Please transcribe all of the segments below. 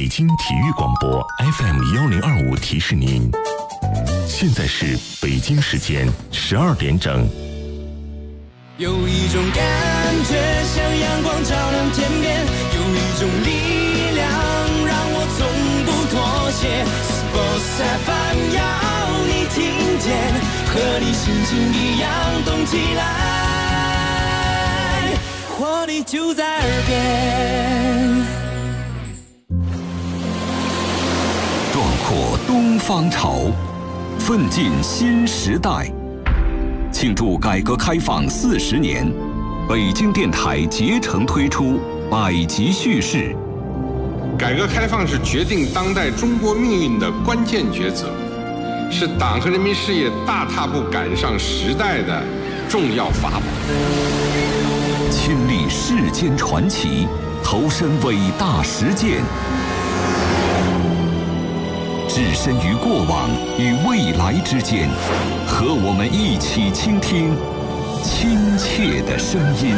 北京体育广播 FM1025提示您，现在是北京时间12点整。 有一种感觉像阳光照亮天边，有一种力量让我从不妥协。Sports FM 要你听见，和你心情一样动起来，活力就在耳边。 壮阔东方潮，奋进新时代。庆祝改革开放40年，北京电台竭诚推出百集叙事。 改革开放是决定当代中国命运的关键抉择，是党和人民事业大踏步赶上时代的重要法宝。 亲历世间传奇，投身伟大实践，置身于过往与未来之间，和我们一起倾听亲切的声音。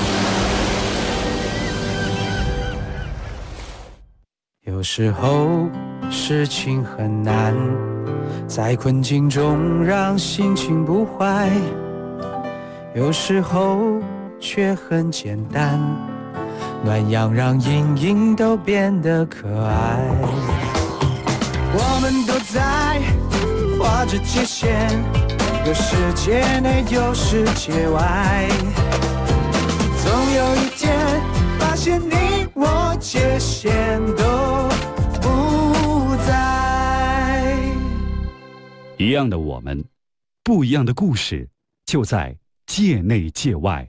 有时候事情很难，在困境中让心情不坏，有时候却很简单，暖阳让阴影都变得可爱。我们都在画着界限，有世界内有世界外，总有一天发现你我界限都不在。 一样的我们，不一样的故事，就在界内界外。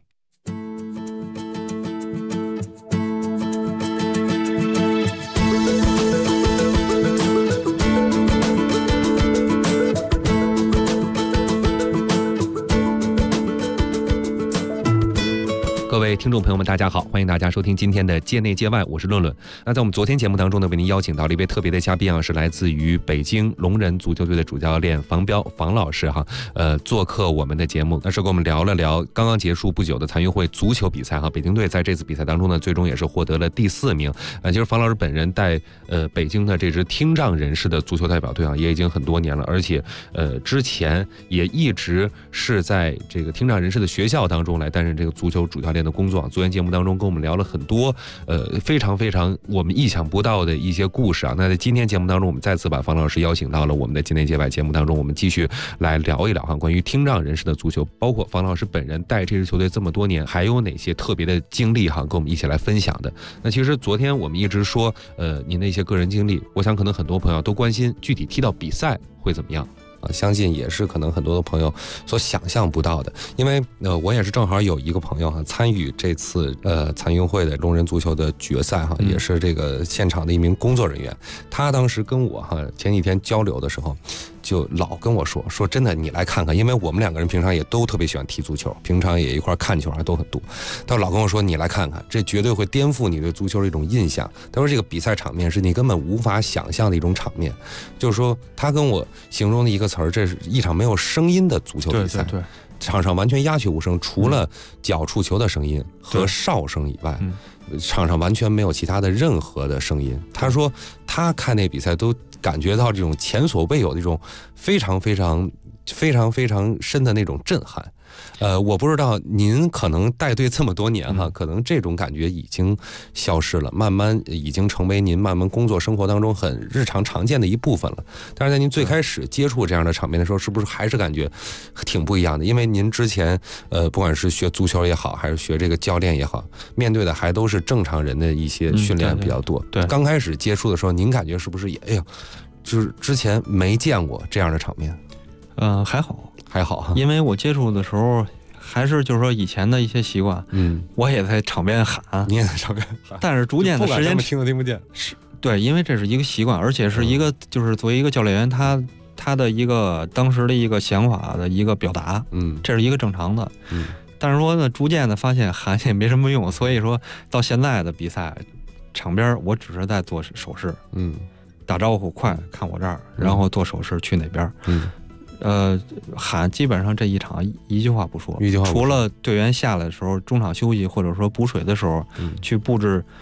各位听众朋友们大家好，欢迎大家收听今天的界内界外，我是论论。那在我们昨天节目当中呢，为您邀请到了一位特别的嘉宾啊，是来自于北京龙人足球队的主教练房彪房老师哈，做客我们的节目，那是跟我们聊了聊刚刚结束不久的残运会足球比赛哈。北京队在这次比赛当中呢，最终也是获得了第4名。其实房老师本人带北京的这支听障人士的足球代表队啊，也已经很多年了，而且之前也一直是在这个听障人士的学校当中来担任这个足球主教练的工作。昨天节目当中跟我们聊了很多非常非常我们意想不到的一些故事啊。那在今天节目当中，我们再次把房老师邀请到了我们的界内界外节目当中，我们继续来聊一聊关于听障人士的足球，包括房老师本人带这支球队这么多年，还有哪些特别的经历跟我们一起来分享的。那其实昨天我们一直说您的一些个人经历，我想可能很多朋友都关心具体踢到比赛会怎么样。相信也是可能很多的朋友所想象不到的，因为我也是正好有一个朋友参与这次残运会的龙人足球的决赛也是这个现场的一名工作人员。他当时跟我前几天交流的时候，就老跟我说真的，你来看看，因为我们2个人平常也都特别喜欢踢足球，平常也一块看球还都很多。他老跟我说，你来看看，这绝对会颠覆你对足球的一种印象。他说这个比赛场面是你根本无法想象的一种场面，就是说他跟我形容的一个词儿，这是一场没有声音的足球比赛。对，场上完全鸦雀无声，除了脚触球的声音和哨声以外，场上完全没有其他的任何的声音。他说他看那比赛都感觉到这种前所未有的这种非常非常非常非常深的那种震撼。我不知道您可能带队这么多年可能这种感觉已经消失了，慢慢已经成为您慢慢工作生活当中很日常常见的一部分了。但是在您最开始接触这样的场面的时候，是不是还是感觉挺不一样的？因为您之前不管是学足球也好，还是学这个教练也好，面对的还都是正常人的一些训练比较多。对，刚开始接触的时候，您感觉是不是也就是之前没见过这样的场面？还好，因为我接触的时候还是就是说以前的一些习惯，我也在场边喊，你也在场边喊，但是逐渐的时间听都听不见，是对，因为这是一个习惯，而且是一个就是作为一个教练员，他的一个当时的一个想法的一个表达，这是一个正常的，但是说呢，逐渐的发现喊也没什么用，所以说到现在的比赛场边，我只是在做手势，打招呼，快看我这儿，然后做手势去哪边，喊基本上这一场一句话不说，除了队员下来的时候中场休息或者说补水的时候，去布置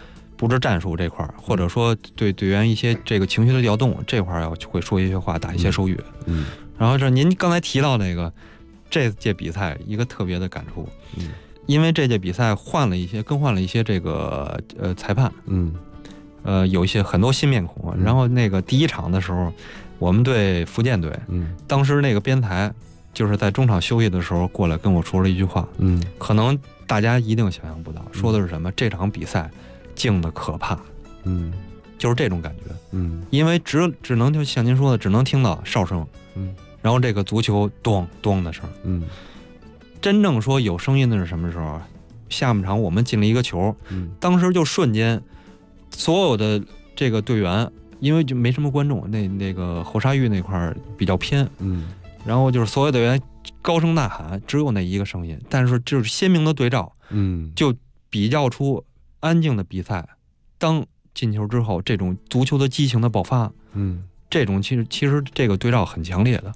布置战术这块儿，或者说对队员一些这个情绪的调动这块儿会说一些话，打一些手语。然后这您刚才提到那个这届比赛一个特别的感触，因为这届比赛更换了一些这个裁判，有一些很多新面孔。然后那个第一场的时候，我们对福建队，当时那个编裁就是在中场休息的时候过来跟我说了一句话，可能大家一定想象不到，说的是什么？这场比赛静的可怕，就是这种感觉，因为只能就像您说的，只能听到哨声，然后这个足球咚咚的声，真正说有声音的是什么时候？下半场我们进了一个球，当时就瞬间，所有的这个队员，因为就没什么观众，那个后沙峪那块比较偏，然后就是所有队员高声呐喊，只有那一个声音，但是就是鲜明的对照，就比较出安静的比赛，当进球之后，这种足球的激情的爆发，这种其实这个对照很强烈的，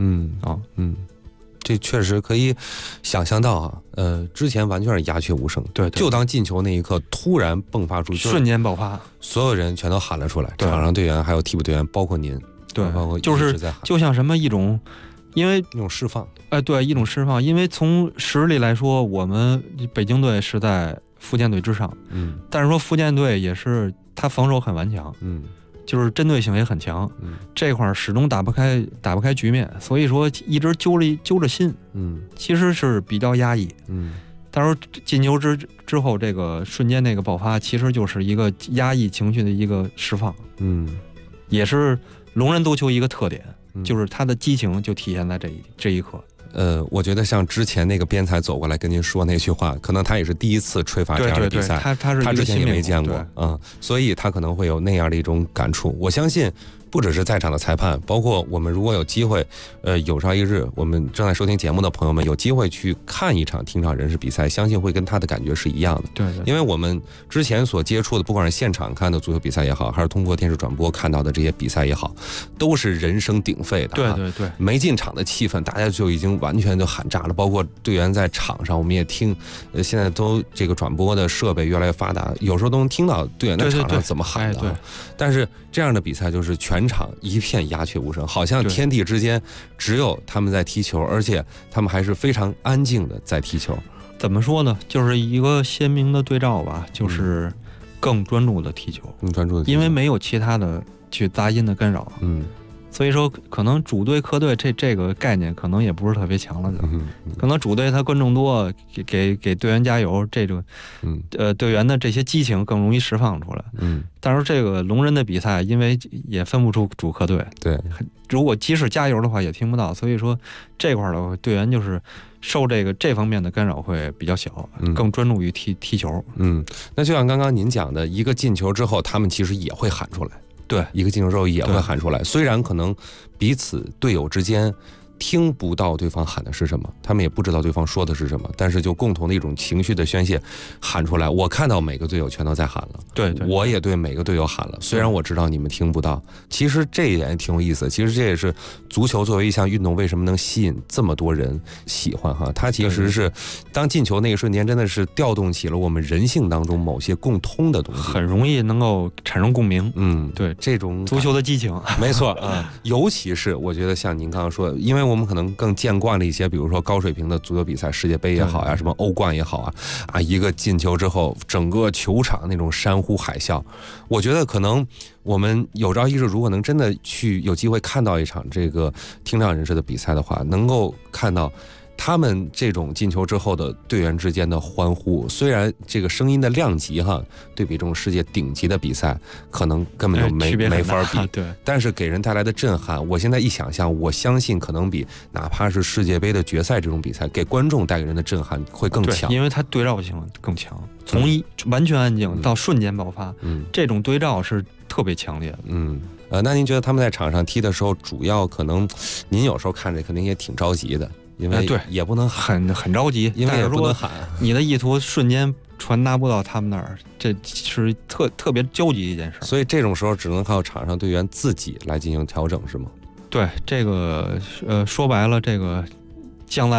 这确实可以想象到啊，之前完全是鸦雀无声， 对， 就当进球那一刻突然迸发出， 瞬间爆发， 所有人全都喊了出来，场上队员还有替补队员，包括您， 对， 包括就是就像什么一种，因为一种释放， 对，一种释放，因为从实力来说，我们北京队是在福建队之上，但是说福建队也是他防守很顽强，就是针对性也很强，这块始终打不开局面，所以说一直揪着心，其实是比较压抑，但是进球之后这个瞬间那个爆发，其实就是一个压抑情绪的一个释放，也是龙人足球一个特点，就是他的激情就体现在这一刻。 我觉得像之前那个编裁走过来跟您说那句话，可能他也是第一次吹罚这样的比赛，他之前也没见过，所以他可能会有那样的一种感触。我相信不只是在场的裁判，包括我们如果有机会，有朝一日我们正在收听节目的朋友们有机会去看一场听场人士比赛，相信会跟他的感觉是一样的。 对， 因为我们之前所接触的，不管是现场看的足球比赛也好，还是通过电视转播看到的这些比赛也好，都是人声鼎沸的。 对， 没进场的气氛，大家就已经完全就喊炸了。包括队员在场上，我们也听，现在都这个转播的设备越来越发达，有时候都能听到队员在场上怎么喊的。 对， 但是这样的比赛就是全场一片鸦雀无声，好像天地之间只有他们在踢球，而且他们还是非常安静的在踢球。 怎么说呢？就是一个鲜明的对照吧，就是更专注的踢球， 更专注的， 因为没有其他的去杂音的干扰。所以说可能主队客队这个概念可能也不是特别强了，可能主队他观众多，给队员加油，这种队员的这些激情更容易释放出来。但是这个龙人的比赛，因为也分不出主客队， 对， 如果即使加油的话也听不到，所以说这块的队员就是受这方面的干扰会比较小，更专注于踢球。 那就像刚刚您讲的，一个进球之后，他们其实也会喊出来。 对， 一个进球之后也会喊出来，虽然可能彼此队友之间听不到对方喊的是什么，他们也不知道对方说的是什么，但是就共同的一种情绪的宣泄喊出来。我看到每个队友全都在喊了， 对， 我也对每个队友喊了，虽然我知道你们听不到。其实这一点也挺有意思，其实这也是足球作为一项运动为什么能吸引这么多人喜欢哈。它其实是当进球那一瞬间，真的是调动起了我们人性当中某些共通的东西， 很容易能够产生共鸣。 对，这种足球的激情， 没错啊。尤其是我觉得像您刚刚说，因为我们可能更见惯了一些，比如说高水平的足球比赛，世界杯也好呀，什么欧冠也好啊，一个进球之后，整个球场那种山呼海啸。我觉得可能我们有朝一日如果能真的去有机会看到一场这个听障人士的比赛的话，能够看到他们这种进球之后的队员之间的欢呼，虽然这个声音的量级对比这种世界顶级的比赛可能根本就没法比， 对， 但是给人带来的震撼，我现在一想象，我相信可能比哪怕是世界杯的决赛这种比赛给观众带给人的震撼会更强， 因为它对照性更强，从完全安静到瞬间爆发，这种对照是特别强烈的。 那您觉得他们在场上踢的时候，主要可能您有时候看着肯定也挺着急的，因为也不能很着急， 因为也不能喊， 你的意图瞬间传达不到他们那儿，这是特别焦急的一件事。 所以这种时候只能靠场上队员自己来进行调整，是吗？ 对，这个说白了，这个将在外，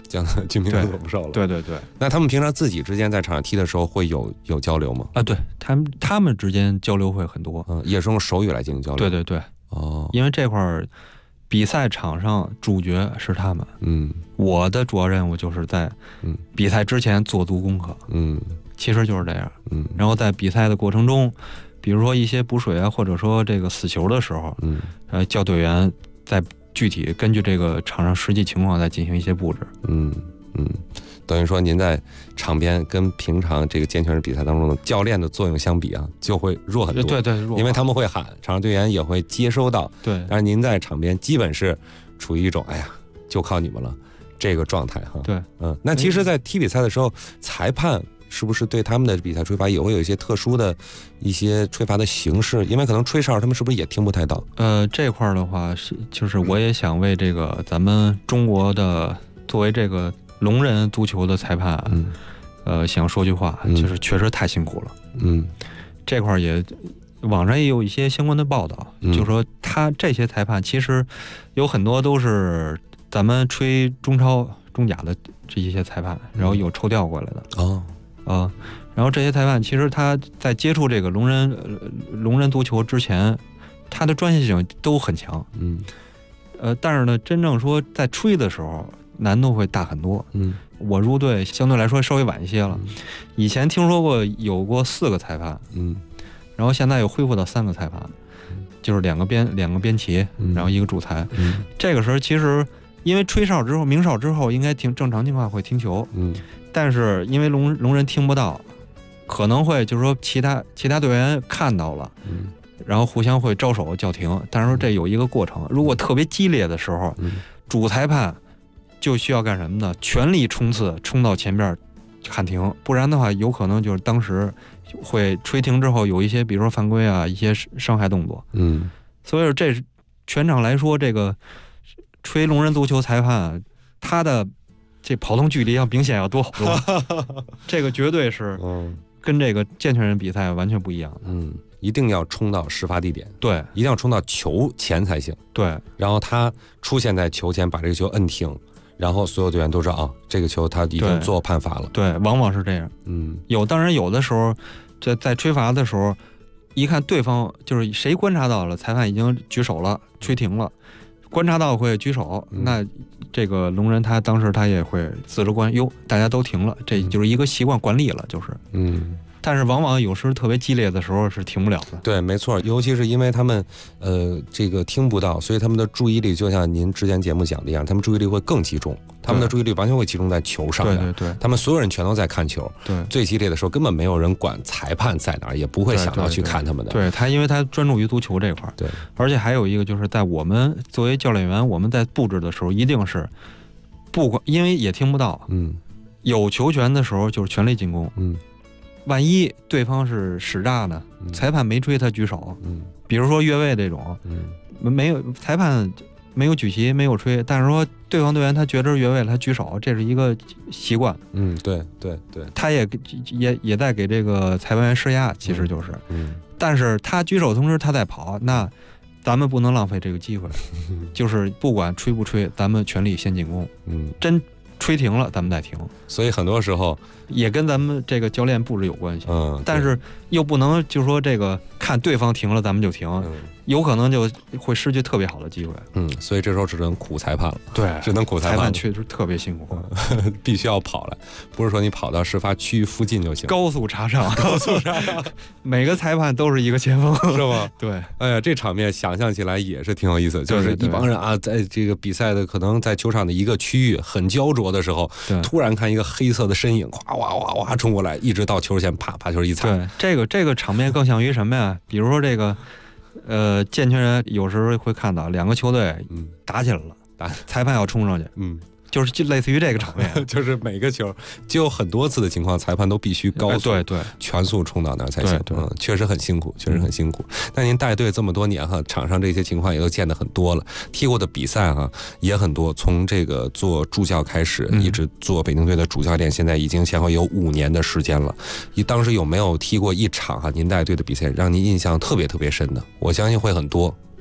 将军民都不受了。 对， 那他们平常自己之间在场上踢的时候会有交流吗？ 啊，对他们之间交流会很多， 也是用手语来进行交流。 对，因为这块儿比赛场上主角是他们，我的主要任务就是在比赛之前做足功课，其实就是这样，然后在比赛的过程中，比如说一些补水啊，或者说这个死球的时候，教队员在具体根据这个场上实际情况再进行一些布置， 等于说您在场边跟平常这个健全人比赛当中的教练的作用相比啊，就会弱很多。 对， 因为他们会喊，场上队员也会接收到。 对， 但是您在场边基本是处于一种哎呀，就靠你们了这个状态哈。 对， 那其实，在踢比赛的时候，裁判是不是对他们的比赛吹罚也会有一些特殊的一些吹罚的形式？因为可能吹哨他们是不是也听不太到？ 这块的话就是我也想为这个咱们中国的作为这个聋人足球的裁判，想说句话，就是确实太辛苦了。这块也网上也有一些相关的报道，就说他这些裁判其实有很多都是咱们吹中超、中甲的这些裁判，然后有抽调过来的。然后这些裁判其实他在接触这个聋人足球之前，他的专业性都很强。但是呢，真正说在吹的时候，难度会大很多。我入队相对来说稍微晚一些了，以前听说过有过4个裁判，然后现在又恢复到3个裁判，就是两个边旗，然后一个主裁。这个时候其实因为吹哨之后鸣哨之后，应该正常情况会停球，但是因为聋人听不到，可能会就是说其他队员看到了，然后互相会招手叫停，但是说这有一个过程，如果特别激烈的时候，主裁判就需要干什么呢？全力冲刺，冲到前边喊停，不然的话，有可能就是当时会吹停之后有一些，比如说犯规啊，一些伤害动作。所以说这是全场来说，这个吹聋人足球裁判他的这跑动距离要明显要多好多，这个绝对是跟这个健全人比赛完全不一样的。 一定要冲到事发地点， 对， 一定要冲到球前才行。 对， 然后他出现在球前，把这个球摁停，然后所有队员都知道啊，这个球他已经做判罚了。 对，往往是这样。当然有的时候在吹罚的时候，一看对方就是谁观察到了，裁判已经举手了，吹停了，观察到会举手，那这个聋人他当时他也会自知观，大家都停了，这就是一个习惯惯例了，就是。但是往往有时特别激烈的时候是停不了的。 对，没错，尤其是因为他们这个听不到，所以他们的注意力就像您之前节目讲的一样，他们注意力会更集中，他们的注意力完全会集中在球上的。 对， 他们所有人全都在看球。 对， 最激烈的时候根本没有人管裁判在哪儿，也不会想到去看他们的。 对，因为他专注于足球这块。 对， 而且还有一个就是在我们作为教练员，我们在布置的时候一定是不管，因为也听不到。有球权的时候就是全力进攻。万一对方是使诈呢？裁判没吹他举手，比如说越位这种，没有裁判没有举旗没有吹，但是说对方队员他觉得是越位了，他举手，这是一个习惯。 对， 他也在给这个裁判员施压，其实就是，但是他举手同时他在跑，那咱们不能浪费这个机会，就是不管吹不吹，咱们全力先进攻。真吹停了，咱们再停。所以很多时候也跟咱们这个教练布置有关系。但是又不能就说这个看对方停了，咱们就停，有可能就会失去特别好的机会。 所以这时候只能苦裁判了。 对， 只能苦裁判。 裁判确实特别辛苦， 必须要跑来，不是说你跑到事发区域附近就行。 高速查哨，每个裁判都是一个前锋， 是吗？ 对。 哎呀，这场面想象起来也是挺有意思，就是一帮人啊，在这个比赛的可能在球场的一个区域很焦灼的时候，突然看一个黑色的身影，哗哗哗哗冲过来，一直到球前，啪把球一踩。 对，这个场面更像于什么呀？比如说这个，健全人有时候会看到两个球队打起来了，裁判要冲上去，就类似于这个场面， 就是每个球就有很多次的情况，裁判都必须高速、 对全速冲到那儿才行。确实很辛苦，确实很辛苦。那您带队这么多年哈，场上这些情况也都见得很多了，踢过的比赛哈也很多。从这个做助教开始，一直做北京队的主教练，现在已经前后有5年的时间了。你当时有没有踢过一场哈您带队的比赛，让您印象特别特别深的？我相信会很多。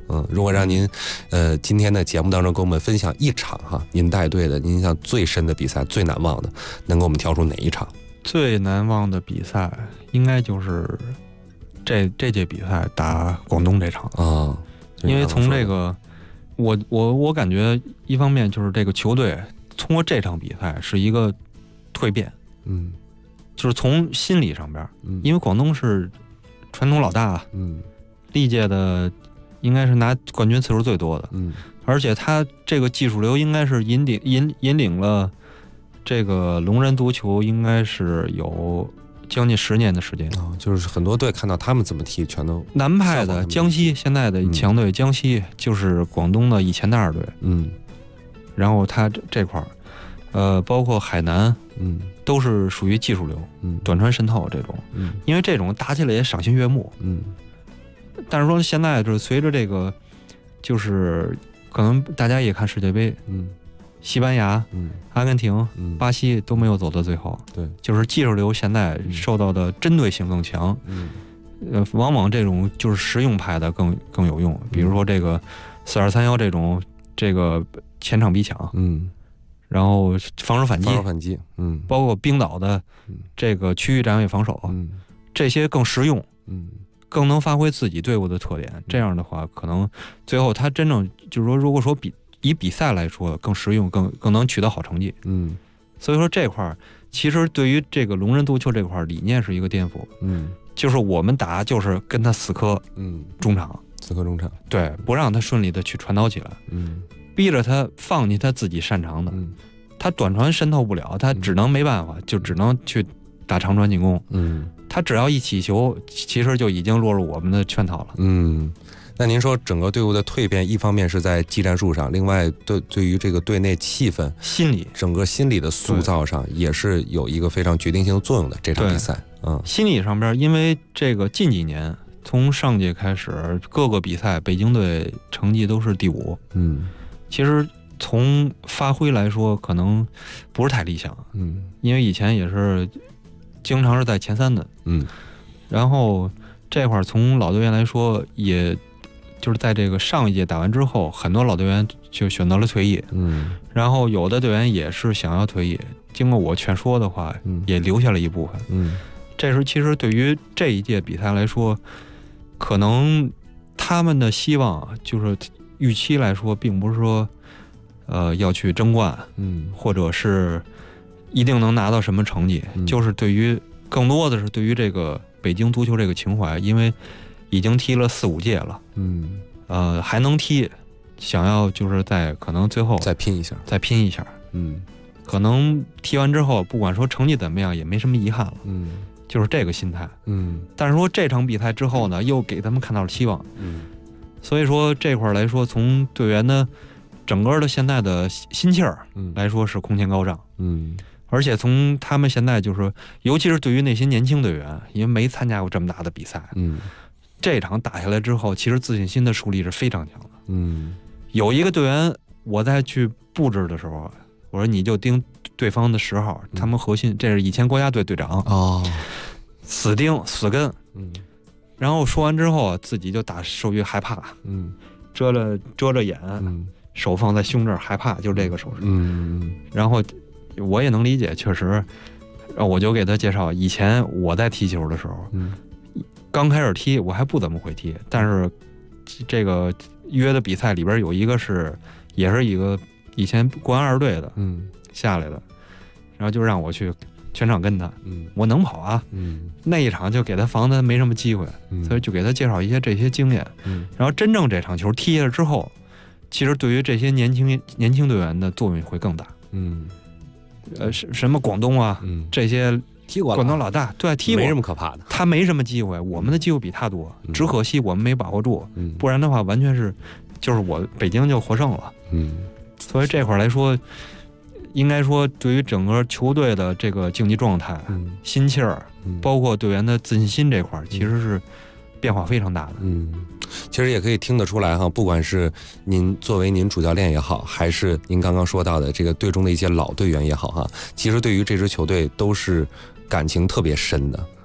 如果让您今天的节目当中跟我们分享一场哈，您带队的您印象最深的比赛，最难忘的，能给我们挑出哪一场？ 最难忘的比赛应该就是这届比赛打广东这场啊， 因为从这个我感觉一方面就是这个球队通过这场比赛是一个蜕变，就是从心理上边，因为广东是传统老大，历届的应该是拿冠军次数最多的，而且他这个技术流应该是引领了这个龙人足球，应该是有将近10年的时间， 就是很多队看到他们怎么踢，全都南派的江西现在的强队，江西就是广东的以前的2队，然后他这块包括海南，都是属于技术流，短传渗透这种，因为这种打起来也赏心悦目，但是说现在就是随着这个，就是可能大家也看世界杯，西班牙、阿根廷、巴西都没有走到最后， 对， 就是技术流现在受到的针对性更强，往往这种就是实用派的更有用，比如说这个4-2-3-1这种这个前场逼抢，然后防守反击，包括冰岛的这个区域站位防守，这些更实用，更能发挥自己队伍的特点。这样的话，可能最后他真正就是说，如果说以比赛来说更实用，更能取得好成绩。所以说这块儿其实对于这个龙人足球这块理念是一个颠覆。就是我们打就是跟他死磕，中场，对，不让他顺利的去传导起来，逼着他放弃他自己擅长的，他短传渗透不了，他只能没办法，就只能去打长传进攻。他只要一起球，其实就已经落入我们的圈套了。 那您说整个队伍的蜕变，一方面是在技战术上，另外对于这个队内气氛、 心理， 整个心理的塑造上，也是有一个非常决定性的作用的。这场比赛， 心理上边，因为这个近几年从上届开始，各个比赛北京队成绩都是第5，其实从发挥来说，可能不是太理想，因为以前也是经常是在前3的，然后这块从老队员来说，也就是在这个上一届打完之后，很多老队员就选择了退役，然后有的队员也是想要退役，经过我劝说的话，也留下了一部分，这时其实对于这一届比赛来说，可能他们的希望就是预期来说，并不是说要去争冠，或者是一定能拿到什么成绩，就是对于更多的是对于这个北京足球这个情怀，因为已经踢了4-5届了，还能踢，想要就是在可能最后再拼一下， 可能踢完之后，不管说成绩怎么样，也没什么遗憾了，就是这个心态，但是说这场比赛之后呢，又给他们看到了希望，所以说这块来说，从队员的整个的现在的心气儿来说是空前高涨，而且从他们现在就是，尤其是对于那些年轻队员，因为没参加过这么大的比赛，这场打下来之后，其实自信心的树立是非常强的。有一个队员，我在去布置的时候，我说你就盯对方的10号，他们核心，这是以前国家队队长死盯死跟，然后说完之后，自己就打手语害怕，遮着眼，手放在胸这儿害怕，就这个手势，然后我也能理解，确实，我就给他介绍，以前我在踢球的时候，刚开始踢我还不怎么会踢，但是这个约的比赛里边有一个也是一个以前国安2队的，下来的，然后就让我去全场跟他，我能跑啊，那一场就给他防的没什么机会，所以就给他介绍一些这些经验，然后真正这场球踢下来之后，其实对于这些年轻队员的作用会更大，什么广东啊，这些踢过广东老大，对，踢过没什么可怕的， 他没什么机会，我们的机会比他多，只可惜我们没把握住，不然的话完全是就是我北京就获胜了，所以这块来说，应该说对于整个球队的这个竞技状态、心气儿，包括队员的自信心这块，其实是变化非常大的。 其实也可以听得出来哈，不管是您作为您主教练也好，还是您刚刚说到的这个队中的一些老队员也好哈，其实对于这支球队都是感情特别深的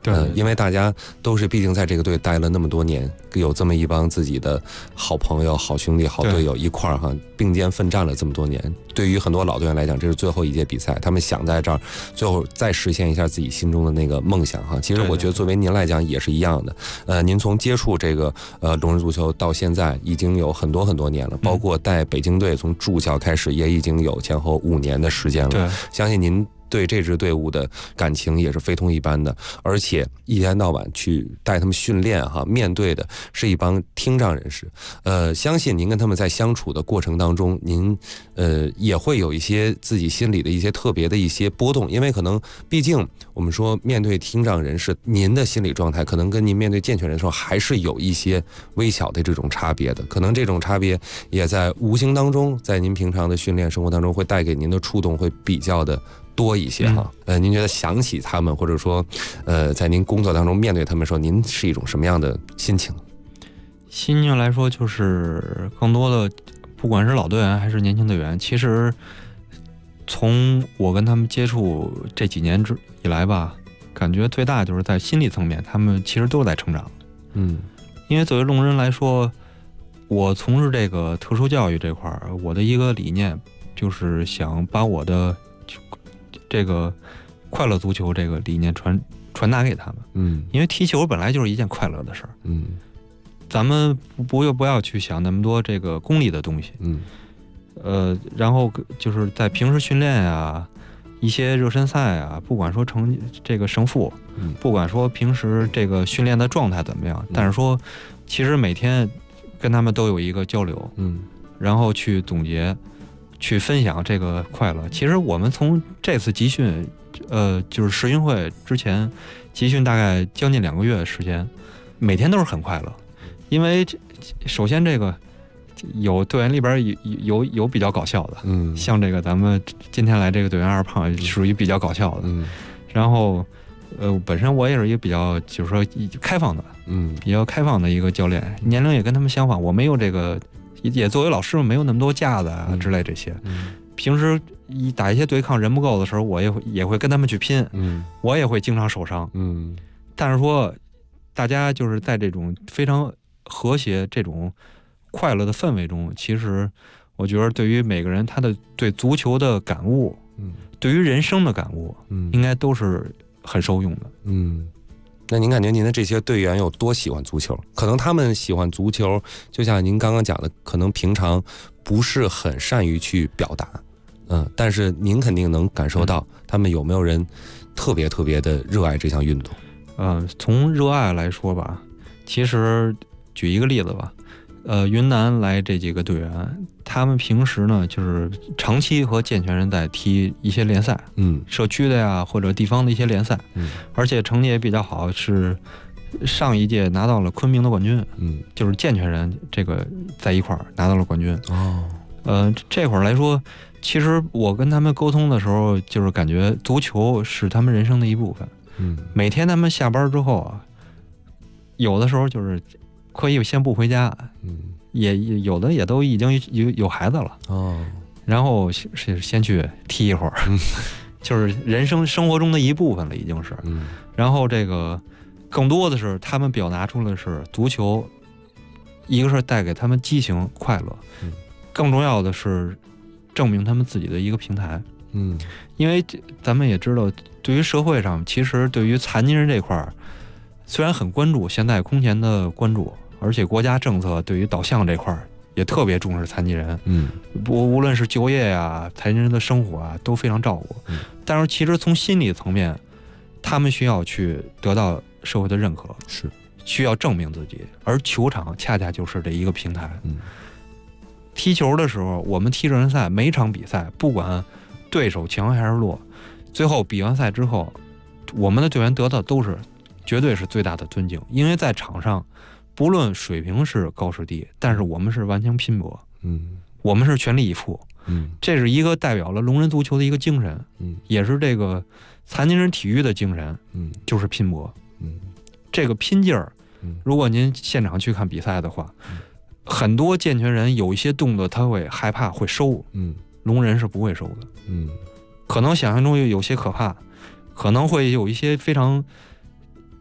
对， 因为大家都是毕竟在这个队待了那么多年，有这么一帮自己的好朋友、好兄弟、好队友一块儿哈，并肩奋战了这么多年。对于很多老队员来讲，这是最后一届比赛，他们想在这儿最后再实现一下自己心中的那个梦想哈。其实我觉得作为您来讲也是一样的。您从接触这个龙人足球到现在已经有很多年了，包括带北京队从助教开始也已经有前后5年的时间了。 对， 相信您对这支队伍的感情也是非同一般的，而且一天到晚去带他们训练哈，面对的是一帮听障人士。相信您跟他们在相处的过程当中，您也会有一些自己心里的一些特别的一些波动，因为可能毕竟我们说面对听障人士，您的心理状态可能跟您面对健全人的时候还是有一些微小的这种差别的，可能这种差别也在无形当中，在您平常的训练生活当中会带给您的触动会比较的多一些哈。您觉得想起他们，或者说在您工作当中面对他们的时候，您是一种什么样的心情？ 心情来说，就是更多的不管是老队员还是年轻队员，其实从我跟他们接触这几年以来吧，感觉最大就是在心理层面，他们其实都在成长。因为作为龙人来说，我从事这个特殊教育这块儿，我的一个理念就是想把我的这个快乐足球这个理念传达给他们。因为踢球本来就是一件快乐的事儿。咱们不要去想那么多这个功利的东西。然后就是在平时训练啊，一些热身赛啊，不管说成这个胜负，不管说平时这个训练的状态怎么样，但是说其实每天跟他们都有一个交流，然后去总结，去分享这个快乐。其实我们从这次集训，就是世运会之前集训大概将近2个月的时间，每天都是很快乐。因为首先这个有队员里边有比较搞笑的，像这个咱们今天来这个队员二胖属于比较搞笑的，然后本身我也是一个比较就是说开放的，比较开放的一个教练，年龄也跟他们相仿，我没有这个也作为老师没有那么多架子啊之类这些，平时打一些对抗人不够的时候，我也会跟他们去拼，我也会经常受伤，但是说大家就是在这种非常和谐这种快乐的氛围中，其实我觉得对于每个人他的对足球的感悟，对于人生的感悟，应该都是很受用的。 那您感觉您的这些队员有多喜欢足球？可能他们喜欢足球，就像您刚刚讲的，可能平常不是很善于去表达，但是您肯定能感受到他们有没有人特别的热爱这项运动。 从热爱来说吧，其实举一个例子吧，云南来这几个队员，他们平时呢就是长期和健全人在踢一些联赛，社区的呀或者地方的一些联赛，而且成绩也比较好，是上一届拿到了昆明的冠军，就是健全人这个在一块儿拿到了冠军。这会儿来说，其实我跟他们沟通的时候，就是感觉足球是他们人生的一部分。每天他们下班之后啊，有的时候就是可以先不回家，也有的也都已经有孩子了，然后是先去踢一会儿，就是人生活中的一部分了，已经是。然后这个更多的是他们表达出的是足球，一个是带给他们激情快乐，更重要的是证明他们自己的一个平台。因为咱们也知道，对于社会上，其实对于残疾人这块儿，虽然很关注，现在空前的关注，而且国家政策对于导向这块儿也特别重视残疾人，无论是就业呀、残疾人的生活啊，都非常照顾。但是其实从心理层面，他们需要去得到社会的认可， 是需要证明自己，而球场恰恰就是这一个平台。踢球的时候，我们踢热身赛，每场比赛不管对手强还是弱，最后比完赛之后，我们的队员得到都是绝对是最大的尊敬，因为在场上不论水平是高是低，但是我们是顽强拼搏，我们是全力以赴，这是一个代表了龙人足球的一个精神，也是这个残疾人体育的精神，就是拼搏，这个拼劲儿，如果您现场去看比赛的话，很多健全人有一些动作他会害怕会收，龙人是不会收的，可能想象中有些可怕，可能会有一些非常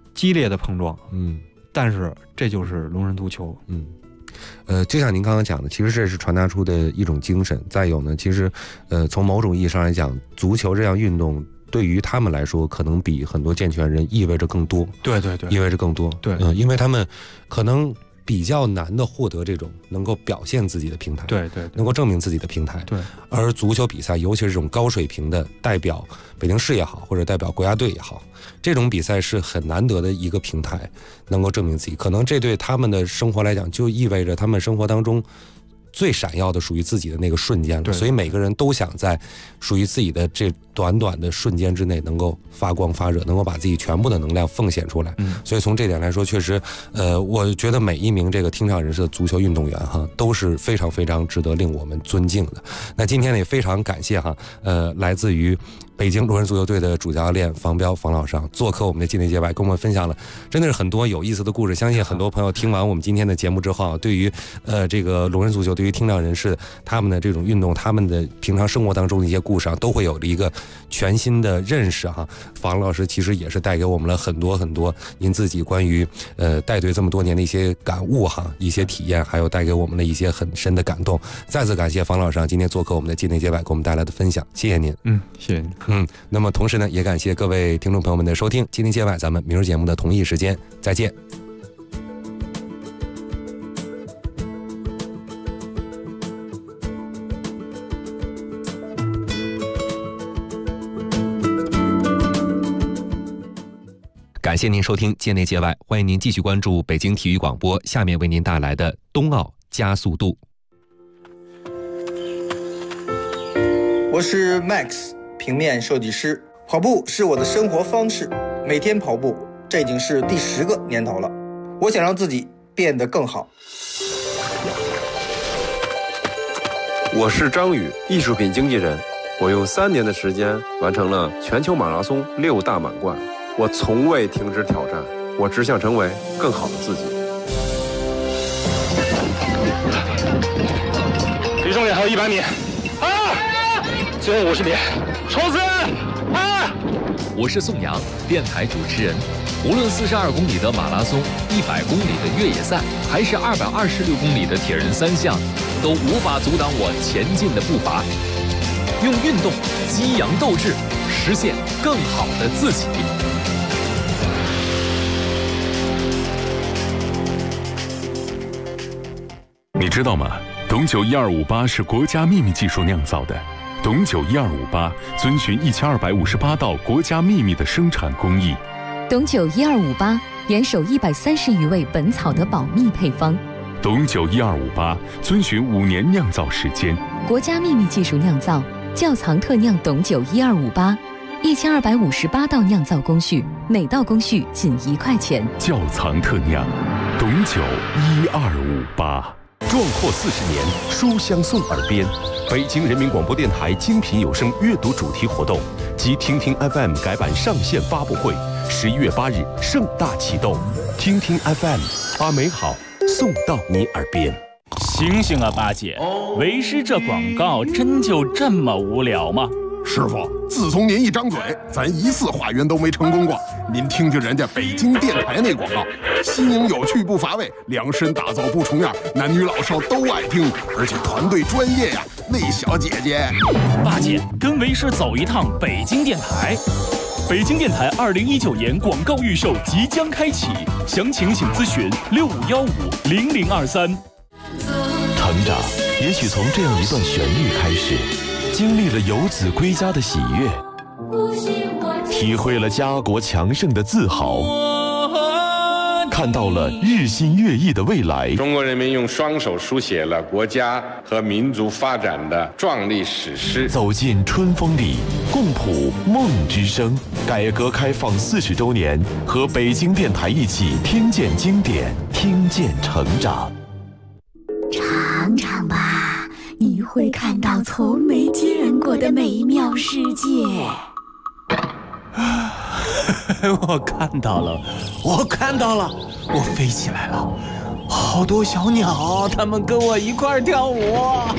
激烈的碰撞，但是这就是龙人足球， 就像您刚刚讲的，其实这是传达出的一种精神。再有呢，其实从某种意义上来讲，足球这项运动对于他们来说，可能比很多健全人意味着更多。 对， 意味着更多。 对， 因为他们可能比较难的获得这种能够表现自己的平台， 对， 能够证明自己的平台。 对， 而足球比赛，尤其是这种高水平的代表北京市也好，或者代表国家队也好，这种比赛是很难得的一个平台，能够证明自己。可能这对他们的生活来讲，就意味着他们生活当中最闪耀的属于自己的那个瞬间了。所以每个人都想在属于自己的这短短的瞬间之内能够发光发热，能够把自己全部的能量奉献出来。所以从这点来说，确实我觉得每一名这个听障人士的足球运动员哈，都是非常非常值得令我们尊敬的。那今天呢，也非常感谢哈来自于北京龙人足球队的主教练房彪房老师做客我们的境内街外，跟我们分享了真的是很多有意思的故事。相信很多朋友听完我们今天的节目之后，对于这个龙人足球，对于听障人士他们的这种运动，他们的平常生活当中的一些故事都会有了一个全新的认识哈。房老师其实也是带给我们了很多很多您自己关于带队这么多年的一些感悟哈，一些体验，还有带给我们的一些很深的感动。再次感谢房老师今天做客我们的境内街外，给我们带来的分享，谢谢您。 谢谢您。 那么同时呢，也感谢各位听众朋友们的收听。境内街外，咱们明日节目的同一时间再见。 感谢您收听界内界外，欢迎您继续关注北京体育广播，下面为您带来的冬奥加速度。 我是 Max， 平面设计师。跑步是我的生活方式，每天跑步，这已经是第10个年头了。我想让自己变得更好。 我是张宇，艺术品经纪人。我用3年的时间完成了全球马拉松6大满贯。我从未停止挑战，我只想成为更好的自己。 离终点还有100米，最后50米，冲刺！ 我是宋阳，电台主持人。无论42公里的马拉松、100公里的越野赛，还是226公里的铁人3项，都无法阻挡我前进的步伐。用运动激扬斗志，实现更好的自己。 你知道吗？董酒1258是国家秘密技术酿造的。董酒1258遵循1258道国家秘密的生产工艺。 董酒1258严守130余味本草的保密配方。 董酒1258遵循5年酿造时间。 国家秘密技术酿造，窖藏特酿董酒1258，1258道酿造工序，每道工序仅1块钱。 窖藏特酿，董酒1258。 壮阔40年，书香送耳边。北京人民广播电台精品有声阅读主题活动及听听 FM 改版上线发布会，11月8日盛大启动。听听 FM， 把美好送到你耳边。 醒醒啊，八戒！为师这广告真就这么无聊吗？ 师傅，自从您一张嘴，咱1次化缘都没成功过。您听听人家北京电台那广告，新颖有趣不乏味，量身打造不重样，男女老少都爱听，而且团队专业呀。那小姐姐， 八戒跟为师走一趟北京电台。北京电台2019年广告预售即将开启，详情请咨询65150023。 成长也许从这样一段旋律开始，经历了游子归家的喜悦，体会了家国强盛的自豪，看到了日新月异的未来。 中国人民用双手书写了国家和民族发展的壮丽史诗。 走进春风里，共谱梦之声。改革开放40周年，和北京电台一起听见经典，听见成长。 尝尝吧，你会看到从没见过的美妙世界。 我看到了，我飞起来了，好多小鸟，它们跟我一块跳舞。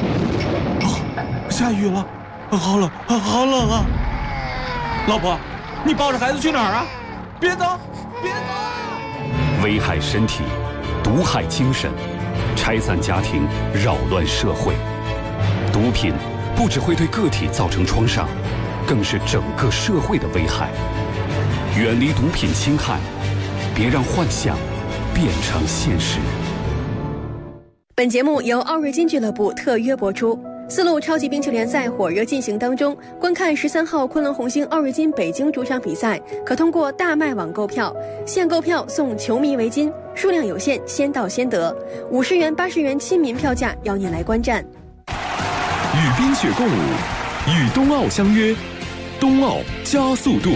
下雨了，好冷，好冷啊！老婆，你抱着孩子去哪儿啊？别走， 危害身体，毒害精神，拆散家庭，扰乱社会。毒品不只会对个体造成创伤，更是整个社会的危害。远离毒品侵害，别让幻想变成现实。 本节目由奥瑞金俱乐部特约播出。4路超级冰球联赛火热进行当中，观看13号昆仑红星奥瑞金北京主场比赛，可通过大麦网购票，现购票送球迷围巾，数量有限，先到先得。50元、80元亲民票价，邀您来观战。 与冰雪共舞，与冬奥相约，冬奥加速度。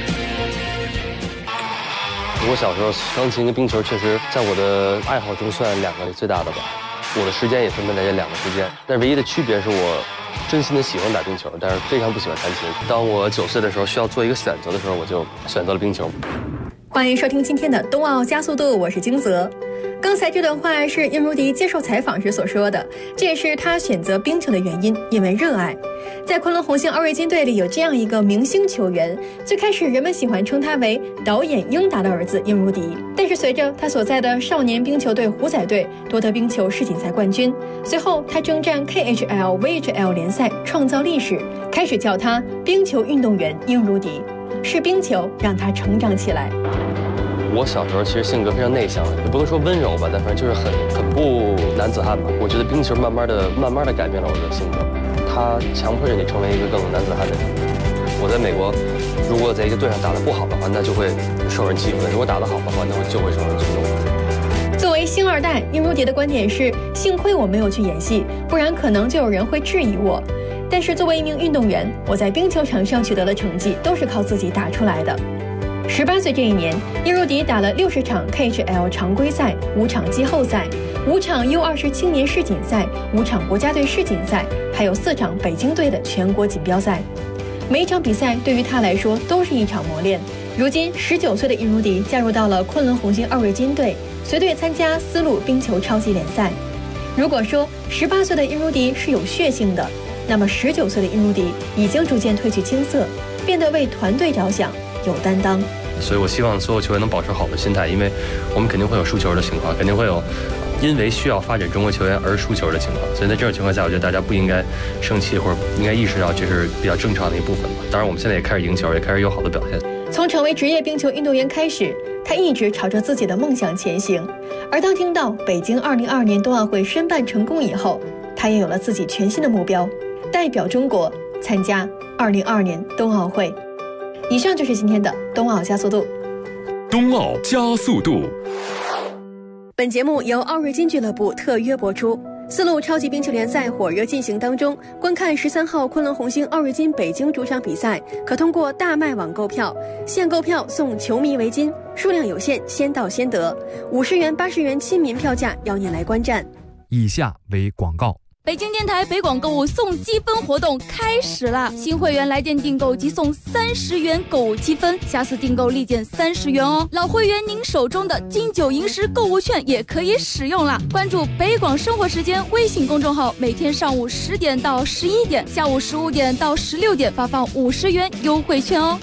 我小时候钢琴跟冰球确实在我的爱好中算2个里最大的吧。我的时间也分配在这2个之间，但唯一的区别是我真心的喜欢打冰球，但是非常不喜欢弹琴。当我9岁的时候需要做一个选择的时候，我就选择了冰球。 欢迎收听今天的冬奥加速度，我是金泽。刚才这段话是殷如迪接受采访时所说的，这也是他选择冰球的原因，因为热爱。在昆仑红星奥瑞金队里有这样一个明星球员，最开始人们喜欢称他为导演英达的儿子殷如迪，但是随着他所在的少年冰球队虎仔队夺得冰球世锦赛冠军，随后他征战 KHL、VHL 联赛创造历史，开始叫他冰球运动员殷如迪，是冰球让他成长起来。 我小时候其实性格非常内向，也不能说温柔吧，但反正就是很不男子汉吧。我觉得冰球慢慢的改变了我的性格，它强迫着你成为一个更男子汉的人。我在美国，如果在一个队上打得不好的话，那就会受人欺负的；如果打得好的话，那就会受人尊重。 作为星2代，殷如迪的观点是：幸亏我没有去演戏，不然可能就有人会质疑我。但是作为一名运动员，我在冰球场上取得的成绩都是靠自己打出来的。18岁这一年，殷如迪打了60场 KHL 常规赛、5场季后赛、5场 U20 青年世锦赛、5场国家队世锦赛，还有4场北京队的全国锦标赛。每一场比赛对于他来说都是一场磨练。如今19岁的殷如迪加入到了昆仑红星奥瑞金队，随队参加4路冰球超级联赛。如果说18岁的殷如迪是有血性的，那么19岁的殷如迪已经逐渐褪去青涩，变得为团队着想，有担当。 所以我希望所有球员能保持好的心态，因为我们肯定会有输球的情况，肯定会有因为需要发展中国球员而输球的情况。所以在这种情况下，我觉得大家不应该生气，或者应该意识到这是比较正常的一部分吧。当然我们现在也开始赢球，也开始有好的表现。 从成为职业冰球运动员开始，他一直朝着自己的梦想前行。而当听到北京2022年冬奥会申办成功以后，他也有了自己全新的目标，代表中国参加2022年冬奥会。以上就是今天的冬奥加速度。 冬奥加速度。 本节目由奥瑞金俱乐部特约播出。4路超级冰球联赛火热进行当中，观看13号昆仑红星奥瑞金北京主场比赛，可通过大麦网购票，现购票送球迷围巾，数量有限，先到先得。50元、80元亲民票价，邀您来观战。 以下为广告。 北京电台北广购物送积分活动开始了，新会员来电订购即送30元购物积分，下次订购立减30元哦。老会员您手中的金九银十购物券也可以使用了。关注北广生活时间微信公众号，每天上午10点到11点，下午15点到16点发放50元优惠券哦。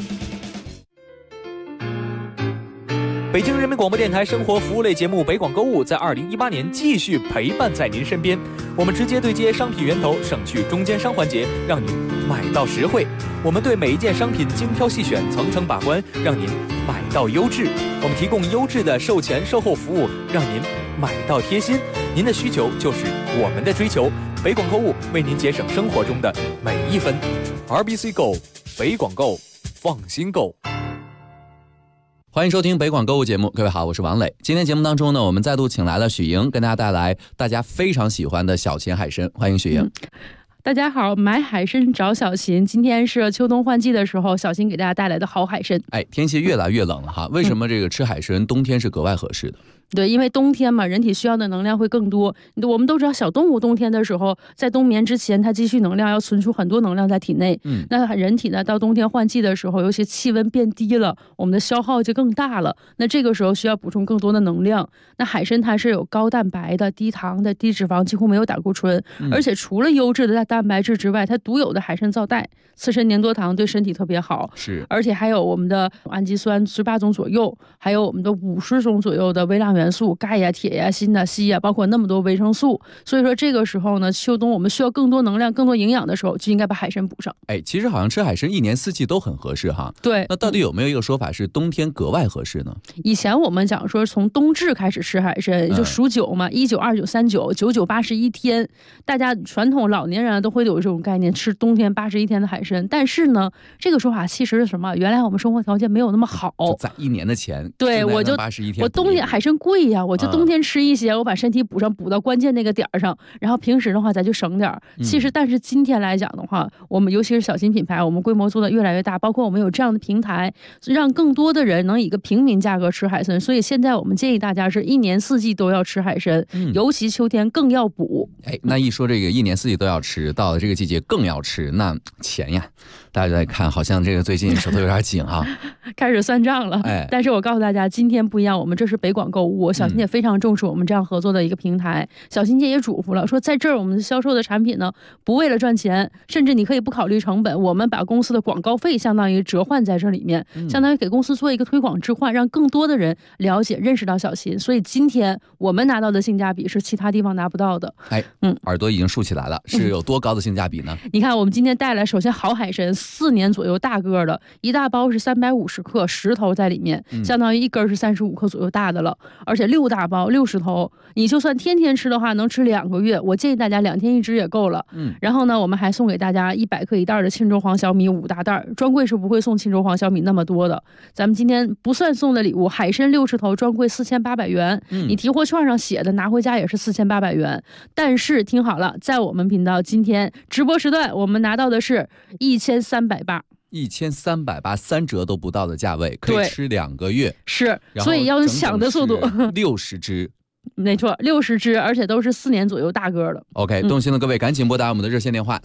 北京人民广播电台生活服务类节目北广购物在2018年继续陪伴在您身边，我们直接对接商品源头，省去中间商环节，让您买到实惠。我们对每一件商品精挑细选，层层把关，让您买到优质。我们提供优质的售前售后服务，让您买到贴心。您的需求就是我们的追求，北广购物为您节省生活中的每一分。RBC Go， 北广购，放心购。 欢迎收听北广购物节目，各位好，我是王磊。今天节目当中呢，我们再度请来了许莹，跟大家带来大家非常喜欢的小秦海参。欢迎许莹。 大家好，买海参找小秦。今天是秋冬换季的时候，小秦给大家带来的好海参。 天气越来越冷了哈，为什么这个吃海参冬天是格外合适的？ 对，因为冬天嘛，人体需要的能量会更多。我们都知道，小动物冬天的时候，在冬眠之前，它积蓄能量要存储很多能量在体内。那人体呢，到冬天换季的时候，尤其气温变低了，我们的消耗就更大了。那这个时候需要补充更多的能量。那海参它是有高蛋白的、低糖的、低脂肪，几乎没有胆固醇，而且除了优质的蛋白质之外，它独有的海参皂苷、刺身粘多糖对身体特别好。 是， 而且还有我们的氨基酸18种左右，还有我们的50种左右的微量元素，钙呀、铁呀、锌呐、硒呀，包括那么多维生素。所以说这个时候呢，秋冬我们需要更多能量、更多营养的时候，就应该把海参补上。 其实好像吃海参一年四季都很合适哈。 对， 那到底有没有一个说法是冬天格外合适呢？ 以前我们讲说从冬至开始吃海参，就数9嘛，19、29、39、99、81天，大家传统老年人都会有这种概念，吃冬天81天的海参。但是呢，这个说法其实是什么？原来我们生活条件没有那么好， 就攒一年的钱。 对，我就 81天， 我冬天海参贵呀，我就冬天吃一些，我把身体补上，补到关键那个点上，然后平时的话咱就省点。其实，但是今天来讲的话，我们尤其是小型品牌，我们规模做的越来越大，包括我们有这样的平台，让更多的人能以一个平民价格吃海参。所以现在我们建议大家是一年四季都要吃海参，尤其秋天更要补。 那一说这个一年四季都要吃，到了这个季节更要吃，那钱呀，大家在看，好像这个最近手头有点紧哈， 开始算账了。但是我告诉大家，今天不一样，我们这是北广购物，小新姐非常重视我们这样合作的一个平台。小新姐也嘱咐了，说在这儿我们销售的产品呢，不为了赚钱，甚至你可以不考虑成本，我们把公司的广告费相当于折换在这里面，相当于给公司做一个推广置换，让更多的人了解认识到小新。所以今天我们拿到的性价比是其他地方拿不到的。 耳朵已经竖起来了，是有多高的性价比呢？ 你看我们今天带来，首先好海参4年左右大个的，一大包是350克，10头在里面，相当于一根是35克左右大的了，而且6大包60头，你就算天天吃的话，能吃2个月。我建议大家2天1只也够了。然后呢，我们还送给大家100克1袋的沁州黄小米5大袋，专柜是不会送沁州黄小米那么多的。咱们今天不算送的礼物，海参60头专柜4800元，你提货券上写的拿回家也是4800元。但是听好了，在我们频道今天直播时段，我们拿到的是1380，1380， 三折都不到的价位，可以吃2个月。 是，所以要用抢的速度。 60只。 没错，60只，而且都是4年左右大个的。 OK， 动心的各位赶紧拨打我们的热线电话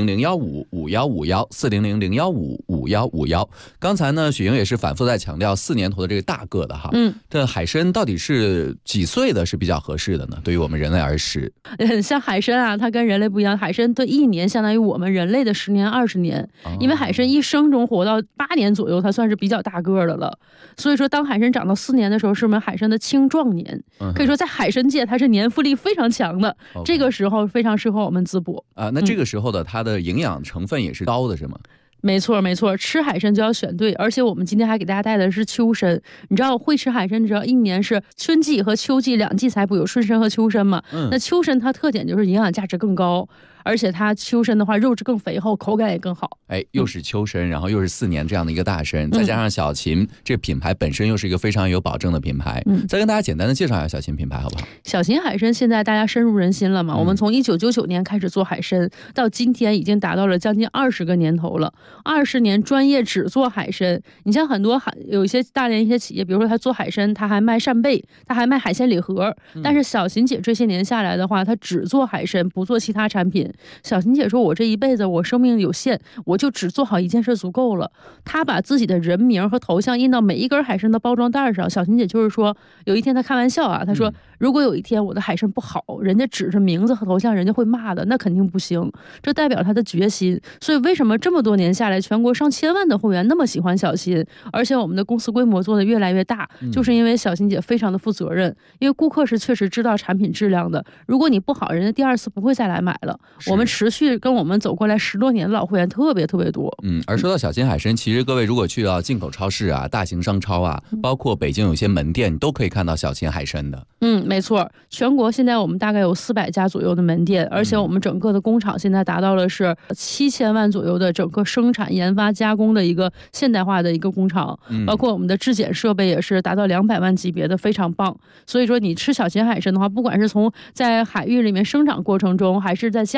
400-015-5151，400-015-5151。刚才呢，雪莹也是反复在强调4年头的这个大个的哈。这海参到底是几岁的是比较合适的呢？对于我们人类而食， 像海参啊，它跟人类不一样，海参的1年相当于我们人类的10年20年，因为海参一生中活到8年左右，它算是比较大个的了。所以说，当海参长到4年的时候，是我们海参的青壮年，可以说在海参界它是年富力非常强的，这个时候非常适合我们滋补啊。那这个时候的它的营养成分也是高的，是吗？ 没错没错，吃海参就要选对，而且我们今天还给大家带的是秋参。你知道会吃海参，你知道一年是春季和秋季2季才补，有春参和秋参嘛？那秋参它特点就是营养价值更高，而且它秋参的话肉质更肥厚，口感也更好。 又是秋参，然后又是4年这样的一个大参，再加上小秦这个品牌本身又是一个非常有保证的品牌。再跟大家简单的介绍一下小秦品牌好不好？ 小秦海参现在大家深入人心了嘛？我们从1999年开始做海参，到今天已经达到了将近20个年头了。20年专业只做海参。你像很多有一些大连一些企业，比如说他做海参，他还卖扇贝，他还卖海鲜礼盒。但是小秦姐这些年下来的话，他只做海参，不做其他产品。小秦姐说，我这一辈子我生命有限，我就只做好一件事足够了。她把自己的人名和头像印到每一根海参的包装袋上。小秦姐就是说，有一天她开玩笑啊，她说如果有一天我的海参不好，人家指着名字和头像，人家会骂的，那肯定不行。这代表她的决心。所以为什么这么多年下来，全国上千万的会员那么喜欢小秦，而且我们的公司规模做得越来越大，就是因为小秦姐非常的负责任。因为顾客是确实知道产品质量的，如果你不好，人家第2次不会再来买了。我们持续跟我们走过来10多年的老会员特别多。 而说到小秦海参，其实各位如果去到进口超市啊、大型商超啊，包括北京有些门店，你都可以看到小秦海参的。 没错，全国现在我们大概有400家左右的门店，而且我们整个的工厂现在达到了是7000万左右的整个生产、研发、加工的一个现代化的一个工厂，包括我们的质检设备也是达到200万级别的，非常棒。所以说你吃小秦海参的话，不管是从在海域里面生长过程中，还是在加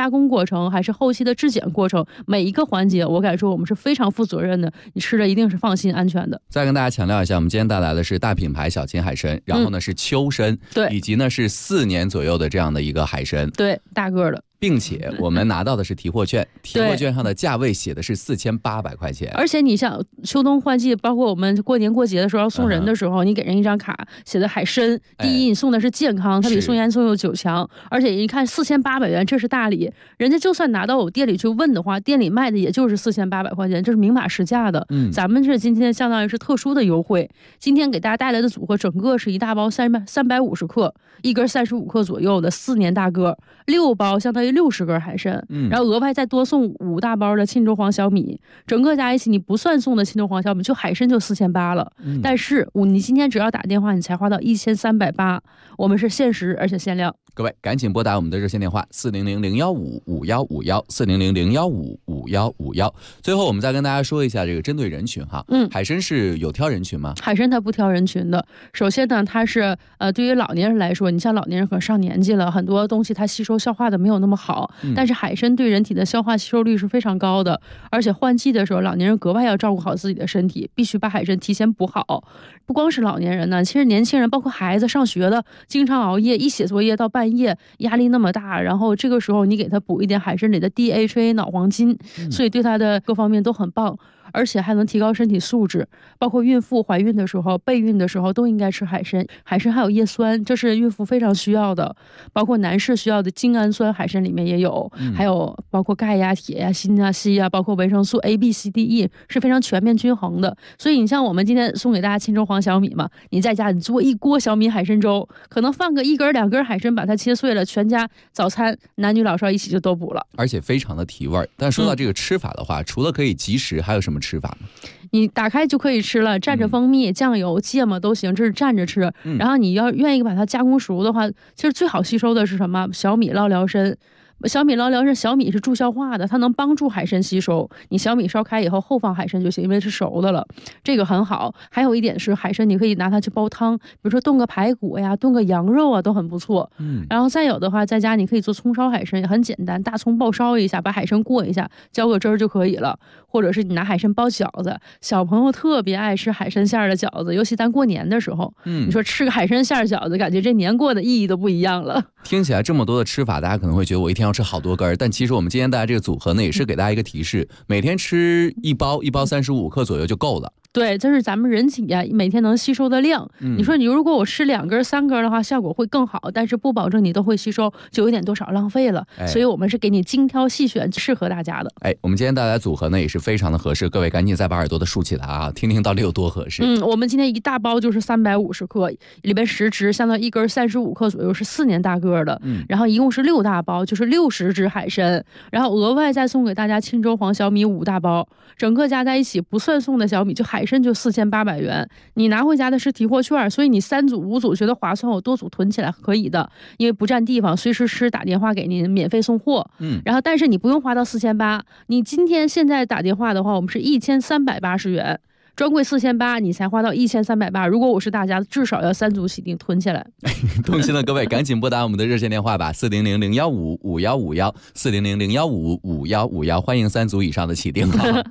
工过程，还是后期的质检过程，每一个环节我敢说我们是非常负责任的，你吃的一定是放心安全的。 再跟大家强调一下，我们今天带来的是大品牌小秦海参，然后呢是秋参， 对， 以及呢是4年左右的这样的一个海参， 对，大个的。 并且我们拿到的是提货券，提货券上的价位写的是4800块钱。 而且你像秋冬换季，包括我们过年过节的时候要送人的时候，你给人一张卡写的海参，第一你送的是健康，它比送烟送柚酒强，而且一看4800元，这是大礼。人家就算拿到我店里去问的话，店里卖的也就是4800块钱，这是明码实价的。咱们这今天相当于是特殊的优惠。今天给大家带来的组合，整个是一大包350克，一根35克左右的4年大个，6包相当于60根海参，然后额外再多送5大包的沁州黄小米，整个加一起你不算送的沁州黄小米，就海参就4800了。但是你今天只要打电话，你才花到1380，我们是限时而且限量。 各位赶紧拨打我们的热线电话400-015-5151，400-015-5151。最后我们再跟大家说一下这个针对人群哈，海参是有挑人群吗？ 海参它不挑人群的。首先呢，它是对于老年人来说，你像老年人可能上年纪了，很多东西它吸收消化的没有那么好，但是海参对人体的消化吸收率是非常高的，而且换季的时候，老年人格外要照顾好自己的身体，必须把海参提前补好。不光是老年人呢，其实年轻人包括孩子上学的，经常熬夜，一写作业到半夜，压力那么大，然后这个时候你给他补一点海参里的 DHA 脑黄金，所以对他的各方面都很棒。而且还能提高身体素质，包括孕妇怀孕的时候、备孕的时候都应该吃海参。海参还有叶酸，这是孕妇非常需要的，包括男士需要的精氨酸，海参里面也有，还有包括钙呀、铁呀、锌呀、硒呀，包括维生素 A、B、C、D、E 是非常全面均衡的。所以你像我们今天送给大家沁州黄小米嘛，你在家你做一锅小米海参粥，可能放个1根2根海参，把它切碎了，全家早餐男女老少一起就都补了， 而且非常的提味。但说到这个吃法的话，除了可以即食，还有什么吃法呢？ 你打开就可以吃了，蘸着蜂蜜、酱油、芥末都行，这是蘸着吃。然后你要愿意把它加工熟的话，其实最好吸收的是什么？小米捞辽参。小米捞辽参，小米是助消化的，它能帮助海参吸收。你小米烧开以后后放海参就行，因为是熟的了，这个很好。还有一点是海参你可以拿它去煲汤，比如说炖个排骨呀、炖个羊肉啊都很不错。然后再有的话，在家你可以做葱烧海参，也很简单，大葱爆烧一下，把海参过一下，浇个汁儿就可以了。或者是你拿海参包饺子，小朋友特别爱吃海参馅的饺子，尤其咱过年的时候，你说吃个海参馅饺子，感觉这年过的意义都不一样了。 听起来这么多的吃法，大家可能会觉得我一天要吃好多根，但其实我们今天带来这个组合呢，也是给大家一个提示，每天吃一包35克左右就够了。 对，这是咱们人体呀每天能吸收的量。你说你如果我吃2根3根的话，效果会更好，但是不保证你都会吸收，就有点多少浪费了。所以我们是给你精挑细选，适合大家的。 我们今天带来的组合呢也是非常的合适，各位赶紧再把耳朵的竖起来啊，听听到底有多合适。 我们今天一大包就是350克，里边10支，相当于1根35克左右，是4年大个的。然后一共是6大包，就是60只海参，然后额外再送给大家沁州黄小米5大包，整个加在一起不算送的小米就海参就4800元，你拿回家的是提货券，所以你3组5组觉得划算，我多组囤起来可以的，因为不占地方，随时吃打电话给您免费送货。然后但是你不用花到4800，你今天现在打电话的话，我们是1380元。专柜4800，你才花到1380。如果我是大家，至少要3组起订囤起来。 动心的各位，赶紧拨打我们的热线电话吧，400-015-5151，400-015-5151，欢迎3组以上的起订哈。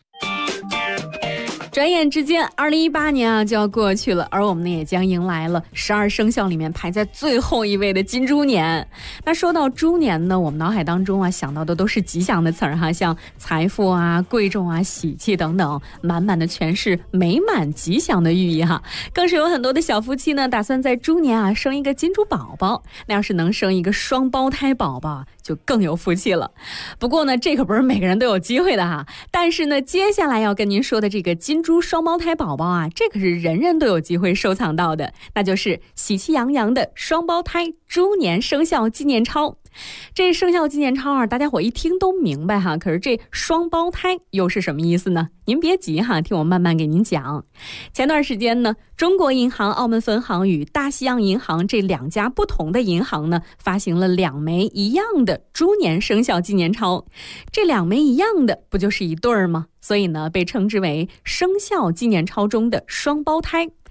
转眼之间，2018年啊就要过去了，而我们呢也将迎来了12生肖里面排在最后一位的金猪年。那说到猪年呢，我们脑海当中啊想到的都是吉祥的词儿哈，像财富啊、贵重啊、喜气等等，满满的全是美满吉祥的寓意哈。更是有很多的小夫妻呢，打算在猪年啊生一个金猪宝宝。那要是能生一个双胞胎宝宝，就更有福气了。不过呢，这可不是每个人都有机会的哈。但是呢，接下来要跟您说的这个金猪双胞胎宝宝啊，这可是人人都有机会收藏到的，那就是喜气洋洋的双胞胎猪年生肖纪念钞。这生肖纪念钞啊，大家伙一听都明白哈，可是这双胞胎又是什么意思呢？您别急哈，听我慢慢给您讲。前段时间呢，中国银行澳门分行与大西洋银行这2家不同的银行呢，发行了2枚一样的猪年生肖纪念钞。这2枚一样的，不就是一对儿吗？所以呢，被称之为生肖纪念钞中的双胞胎。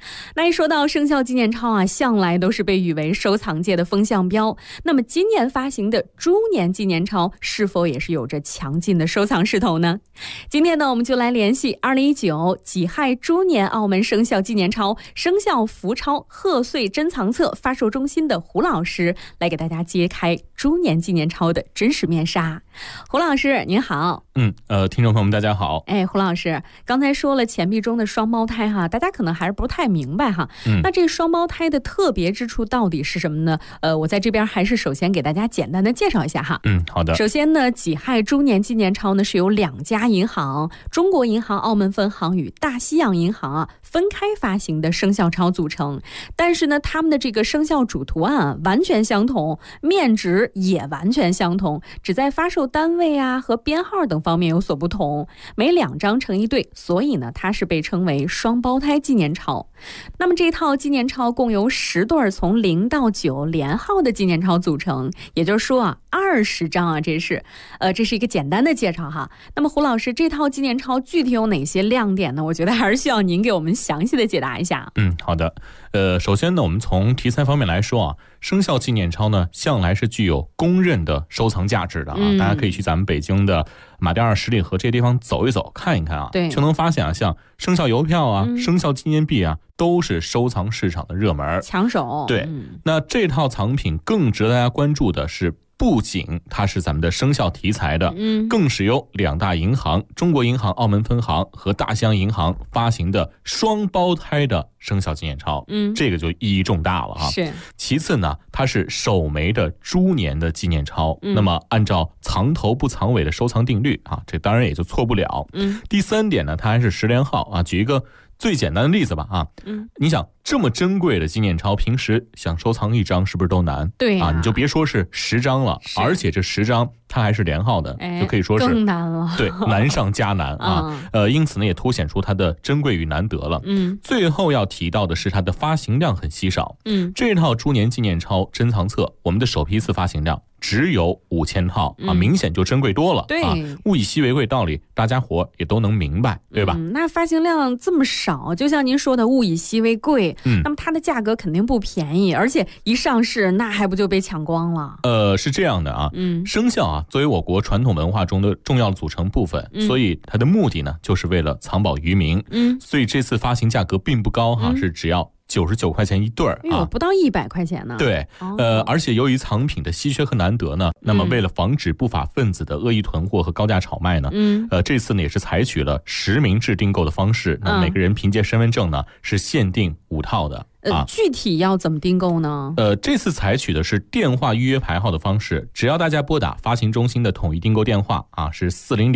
那一说到生肖纪念钞啊，向来都是被誉为收藏界的风向标。那么今年发行的猪年纪念钞是否也是有着强劲的收藏势头呢？今天呢，我们就来联系2019己亥猪年澳门生肖纪念钞、生肖福钞贺岁珍藏册发售中心的胡老师，来给大家揭开猪年纪念钞的真实面纱。胡老师您好。 听众朋友们大家好。 胡老师刚才说了钱币中的双胞胎哈，大家可能还是不太明白哈。那这双胞胎的特别之处到底是什么呢？我在这边还是首先给大家简单的介绍一下哈。 好的。 首先呢，己亥猪年纪念钞呢是由2家银行，中国银行澳门分行与大西洋银行啊分开发行的生肖钞组成，但是呢，他们的这个生肖主图案完全相同，面值也完全相同，只在发售单位啊和编号等方面有所不同，每2张成一对，所以呢，它是被称为双胞胎纪念钞。那么这套纪念钞共由10对从0到9连号的纪念钞组成，也就是说啊，20张啊，这是一个简单的介绍哈。那么胡老师，这套纪念钞具体有哪些亮点呢？我觉得还是需要您给我们详细的解答一下。 好的。首先呢，我们从题材方面来说啊，生肖纪念钞呢，向来是具有公认的收藏价值的啊。大家可以去咱们北京的马甸二十里河这些地方走一走，看一看啊，就能发现啊，像生肖邮票啊、生肖纪念币啊，都是收藏市场的热门抢手。 对，那这套藏品更值得大家关注的是，不仅它是咱们的生肖题材的，更是由2大银行，中国银行澳门分行和大西洋银行发行的双胞胎的生肖纪念钞，这个就意义重大了哈。 是。 其次呢，它是首枚的猪年的纪念钞，那么按照藏头不藏尾的收藏定律啊，这当然也就错不了。第3点呢，它还是10连号啊。举一个最简单的例子吧啊，你想这么珍贵的纪念钞，平时想收藏1张是不是都难？ 对啊，你就别说是10张了，而且这10张它还是连号的，就可以说是更难了。 对，难上加难啊。因此呢，也凸显出它的珍贵与难得了。最后要提到的是它的发行量很稀少。这套猪年纪念钞珍藏册，我们的首批次发行量只有5000套啊，明显就珍贵多了。 对啊，物以稀为贵道理，大家伙也都能明白，对吧？ 那发行量这么少，就像您说的物以稀为贵，那么它的价格肯定不便宜，而且一上市那还不就被抢光了？ 是这样的啊，生肖啊作为我国传统文化中的重要的组成部分，所以它的目的呢就是为了藏宝于民。所以这次发行价格并不高哈，是只要99块钱一对啊， 不到100块钱呢。 对，而且由于藏品的稀缺和难得呢，那么为了防止不法分子的恶意囤货和高价炒卖呢，这次呢也是采取了实名制订购的方式，那每个人凭借身份证呢是限定5套的。 具体要怎么订购呢？ 这次采取的是电话预约排号的方式，只要大家拨打发行中心的统一订购电话啊，是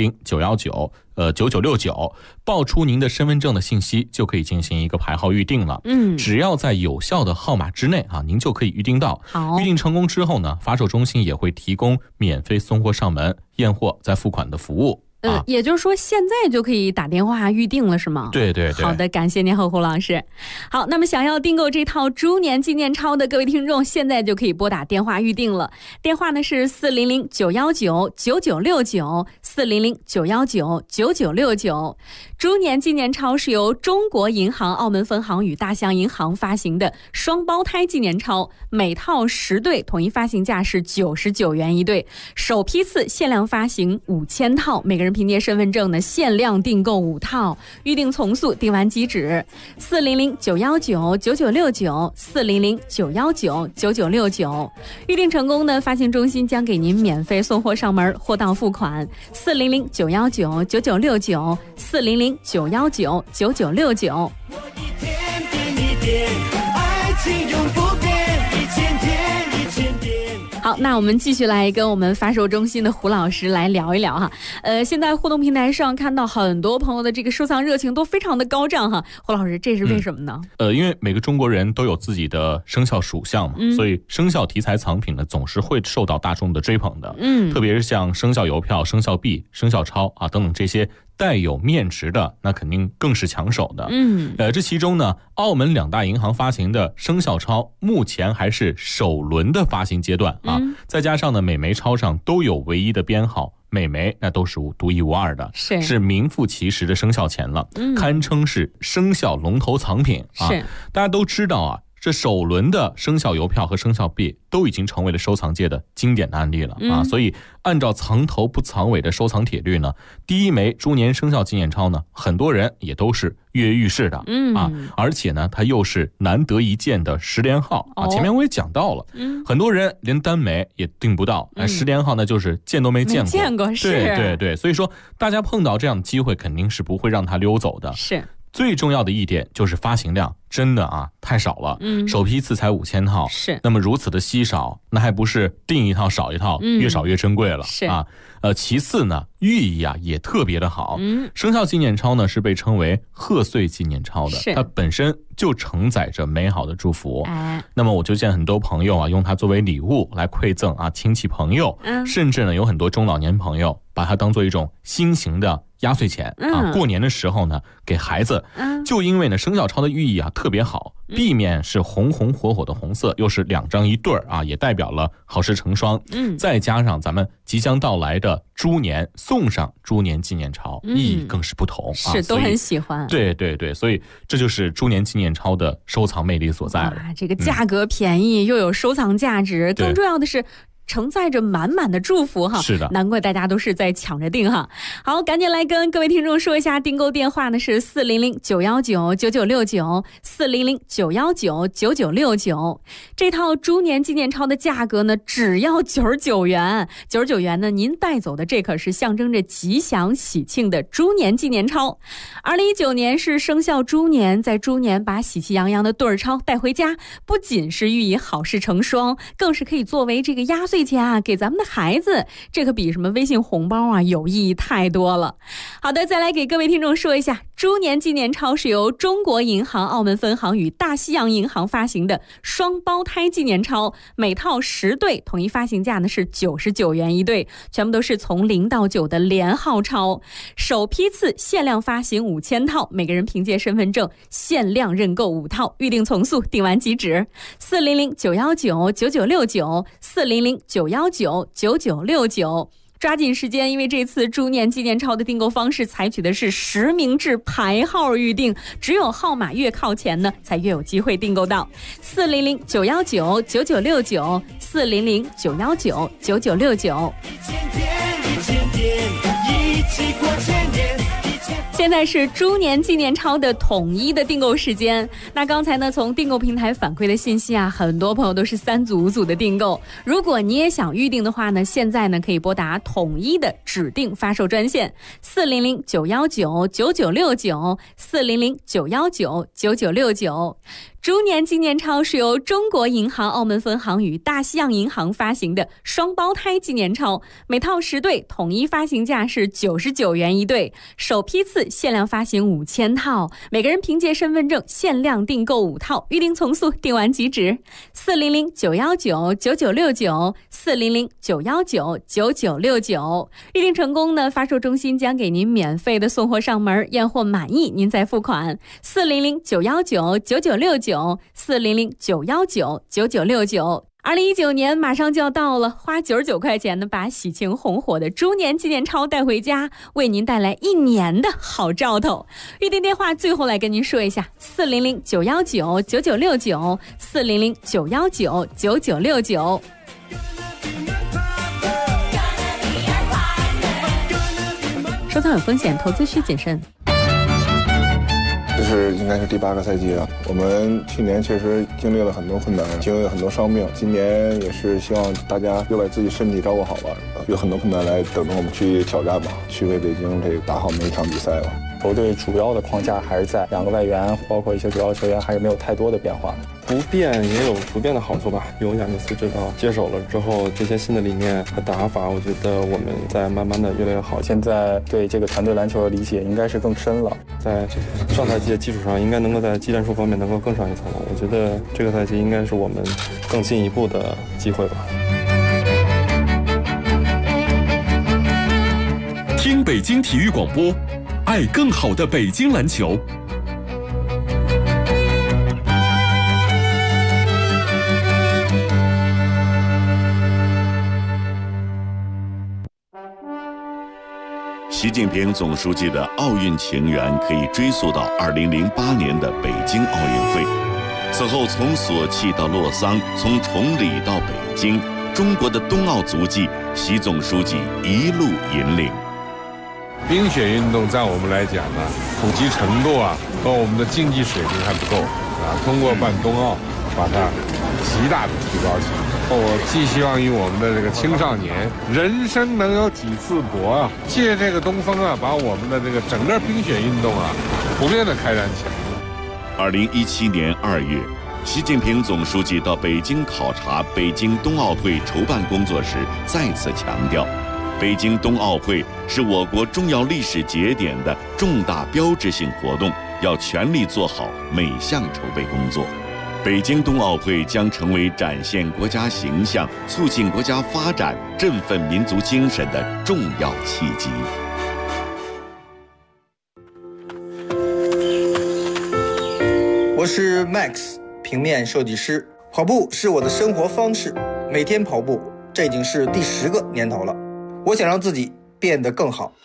400-919-9969，报出您的身份证的信息，就可以进行一个排号预定了。只要在有效的号码之内啊，您就可以预定到。预定成功之后呢，发售中心也会提供免费送货上门、验货再付款的服务。 也就是说现在就可以打电话预定了是吗？ 对对对。 好的，感谢您和胡老师。好，那么想要订购这套猪年纪念钞的各位听众，现在就可以拨打电话预定了。电话呢是400-919-9969，400-919-9969。猪年纪念钞是由中国银行澳门分行与大西洋银行发行的双胞胎纪念钞，每套10对，统一发行价是99元一对，首批次限量发行5000套，每个人凭借身份证呢限量订购5套，预定从速，订完即止。400-919-9969，400-919-9969，预定成功呢，发行中心将给您免费送货上门，货到付款。400-919-9969，400-919-9969。好，那我们继续来跟我们发售中心的胡老师来聊一聊哈。现在互动平台上看到很多朋友的这个收藏热情都非常的高涨哈。胡老师，这是为什么呢？ 因为每个中国人都有自己的生肖属相嘛，所以生肖题材藏品呢总是会受到大众的追捧的。特别是像生肖邮票、生肖币、生肖钞啊等等这些带有面值的，那肯定更是抢手的。这其中呢，澳门2大银行发行的生肖钞目前还是首轮的发行阶段啊，再加上呢每枚钞上都有唯一的编号， 美眉那都是独一无二的，是名副其实的生肖钱了，堪称是生肖龙头藏品啊。大家都知道啊，这首轮的生肖邮票和生肖币都已经成为了收藏界的经典的案例了啊。所以按照藏头不藏尾的收藏铁律呢，第一枚猪年生肖纪念钞呢，很多人也都是跃跃欲试的啊。而且呢，它又是难得一见的10连号啊。前面我也讲到了，很多人连单枚也订不到，10连号呢就是见都没见过。对，所以说大家碰到这样的机会，肯定是不会让它溜走的。最重要的一点就是发行量真的啊太少了，首批次才5000套，那么如此的稀少，那还不是订一套少一套，越少越珍贵了啊。其次呢，寓意啊也特别的好，生肖纪念钞呢是被称为贺岁纪念钞的，它本身就承载着美好的祝福。那么我就见很多朋友啊用它作为礼物来馈赠啊亲戚朋友，甚至呢有很多中老年朋友把它当做一种新型的压岁钱啊，过年的时候呢给孩子，就因为呢生肖钞的寓意啊特别好，壁面是红红火火的红色，又是2张一对啊，也代表了好事成双。再加上咱们即将到来的猪年，送上猪年纪念钞，意义更是不同啊， 都很喜欢。 对，所以这就是猪年纪念钞的收藏魅力所在了。 这个价格便宜，又有收藏价值，更重要的是承载着满满的祝福哈， 是的， 难怪大家都是在抢着订哈。好，赶紧来跟各位听众说一下订购电话呢是400-919-9969，400-919-9969。这套猪年纪念钞的价格呢只要99元，99元呢您带走的这可是象征着吉祥喜庆的猪年纪念钞。2019年是生肖猪年，在猪年把喜气洋洋的对儿钞带回家，不仅是寓意好事成双，更是可以作为这个压岁钱啊给咱们的孩子，这可比什么微信红包啊有意义太多了。好的，再来给各位听众说一下，猪年纪念钞是由中国银行澳门分行与大西洋银行发行的双胞胎纪念钞，每套10对，统一发行价呢是99元一对，全部都是从0到9的连号钞，首批次限量发行5000套，每个人凭借身份证限量认购5套，预定从速，订完即止。400-919-9969，400-919-9969，抓紧时间，因为这次猪年纪念钞的订购方式采取的是实名制排号预定，只有号码越靠前呢才越有机会订购到。400-919-9969，400-919-9969。现在是猪年纪念钞的统一的订购时间。那刚才呢，从订购平台反馈的信息啊，很多朋友都是3组5组的订购。如果你也想预定的话呢，现在呢可以拨打统一的指定发售专线400-919-9969，400-919-9969。猪年纪念钞是由中国银行澳门分行与大西洋银行发行的双胞胎纪念钞，每套10对，统一发行价是99元一对，首批次限量发行5000套，每个人凭借身份证限量订购5套，预定从速，订完即止。400-919-9969，400-919-9969。预定成功呢，发售中心将给您免费的送货上门，验货满意您再付款。400-919-9969，400-919-9969。2019年马上就要到了，花99块钱呢，把喜庆红火的猪年纪念钞带回家，为您带来1年的好兆头。预订电话最后来跟您说一下：400-919-9969，400-919-9969。收藏有风险，投资需谨慎。 这是应该是第8个赛季了。我们去年确实经历了很多困难，经历了很多伤病。今年也是希望大家又把自己身体照顾好了，有很多困难来等着我们去挑战吧，去为北京这个打好每一场比赛吧。 球队主要的框架还是在2个外援，包括一些主要球员还是没有太多的变化。 不变也有不变的好处吧。有亚尼斯指导接手了之后，这些新的理念和打法，我觉得我们在慢慢的越来越好。 现在对这个团队篮球的理解应该是更深了， 在上赛季的基础上，应该能够在技战术方面能够更上一层楼。我觉得这个赛季应该是我们更进一步的机会吧。 听北京体育广播，爱更好的北京篮球。 习近平总书记的奥运情缘可以追溯到2008年的北京奥运会。此后，从索契到洛桑，从崇礼到北京，中国的冬奥足迹，习总书记一路引领。 冰雪运动在我们来讲呢，普及程度和我们的竞技水平还不够通过办冬奥，把它极大的提高起来。我寄希望于我们的这个青少年，人生能有几次搏借这个东风把我们的这个整个冰雪运动普遍的开展起来。 2017年2月，习近平总书记到北京考察北京冬奥会筹办工作时，再次强调，北京冬奥会是我国重要历史节点的重大标志性活动，要全力做好每项筹备工作。北京冬奥会将成为展现国家形象、促进国家发展、振奋民族精神的重要契机。 我是 Max， 平面设计师。跑步是我的生活方式，每天跑步，这已经是第10个年头了。我想让自己变得更好。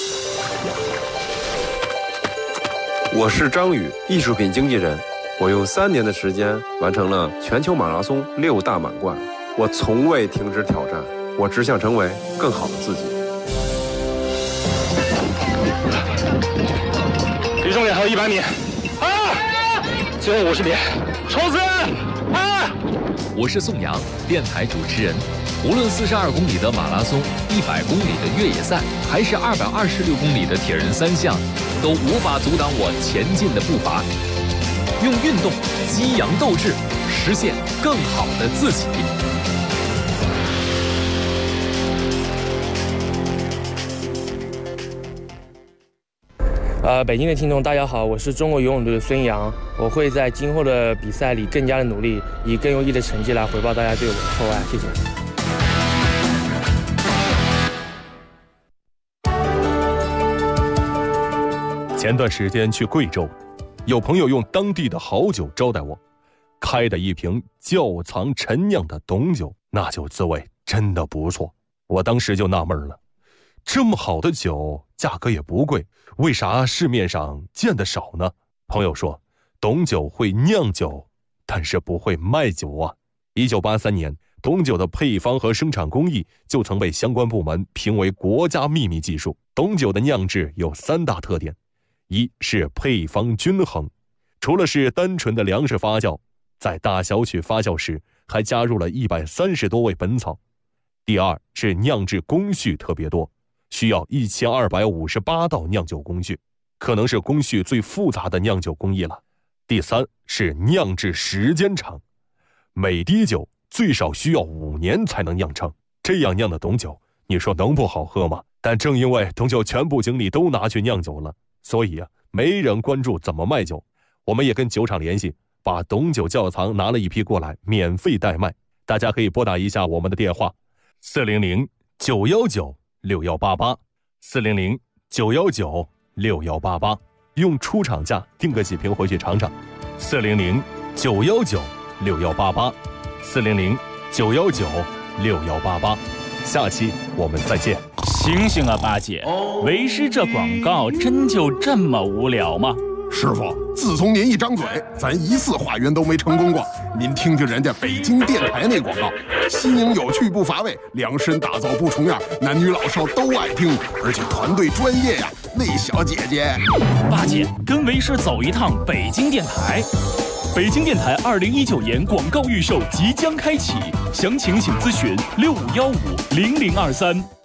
我是张宇，艺术品经纪人。我用3年的时间完成了全球马拉松6大满贯。我从未停止挑战，我只想成为更好的自己。 离终点还有100米，最后50米，冲刺！ 我是宋阳，电台主持人。无论42公里的马拉松、100公里的越野赛，还是226公里的铁人3项，都无法阻挡我前进的步伐。用运动激扬斗志，实现更好的自己。 北京的听众大家好，我是中国游泳队的孙杨，我会在今后的比赛里更加的努力，以更优异的成绩来回报大家对我的厚爱，谢谢。 前段时间去贵州，有朋友用当地的好酒招待我，开的一瓶窖藏陈酿的董酒，那酒滋味真的不错。我当时就纳闷了，这么好的酒，价格也不贵，为啥市面上见得少呢？朋友说，董酒会酿酒，但是不会卖酒啊。1983年，董酒的配方和生产工艺就曾被相关部门评为国家秘密技术。董酒的酿制有3大特点，一是配方均衡，除了是单纯的粮食发酵，在大小曲发酵时还加入了130多味本草。第二是酿制工序特别多，需要1258道酿酒工序，可能是工序最复杂的酿酒工艺了。第三是酿制时间长，每滴酒最少需要5年才能酿成，这样酿的董酒，你说能不好喝吗？但正因为董酒全部精力都拿去酿酒了，所以没人关注怎么卖酒。我们也跟酒厂联系，把董酒窖藏拿了一批过来，免费代卖。大家可以拨打一下我们的电话：400-919-6188 400-919-6188，用出厂价订个几瓶回去尝尝。400-919-6188 400-919-6188。下期我们再见。 醒醒啊，八姐，为师这广告真就这么无聊吗？ 师傅，自从您一张嘴，咱1次化缘都没成功过。您听听人家北京电台那广告，新颖有趣不乏味，量身打造不重样，男女老少都爱听，而且团队专业呀。那小姐姐， 八姐跟为师走一趟北京电台。北京电台2019年广告预售即将开启，详情请咨询65150023。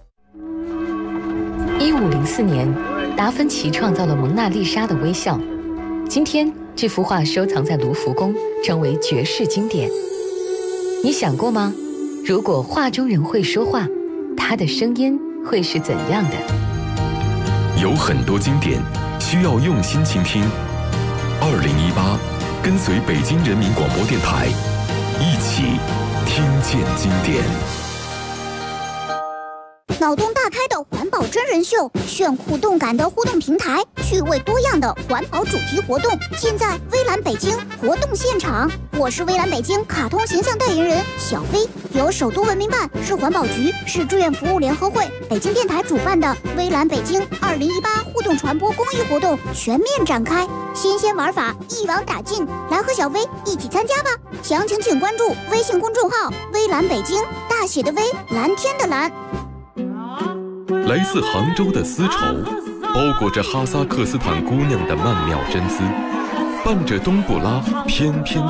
1504年，达芬奇创造了蒙娜丽莎的微笑。今天，这幅画收藏在卢浮宫，成为绝世经典。你想过吗？如果画中人会说话，他的声音会是怎样的？ 有很多经典需要用心倾听。2018，跟随北京人民广播电台，一起听见经典。 脑洞大开的环保真人秀，炫酷动感的互动平台，趣味多样的环保主题活动，尽在微蓝北京活动现场。我是微蓝北京卡通形象代言人小飞，由首都文明办、市环保局、市志愿服务联合会、北京电台主办的微蓝北京2018互动传播公益活动全面展开，新鲜玩法一网打尽，来和小飞一起参加吧！详情请关注微信公众号“微蓝北京”，大写的微，蓝天的蓝。 来自杭州的丝绸，包裹着哈萨克斯坦姑娘的曼妙真姿，伴着冬不拉翩翩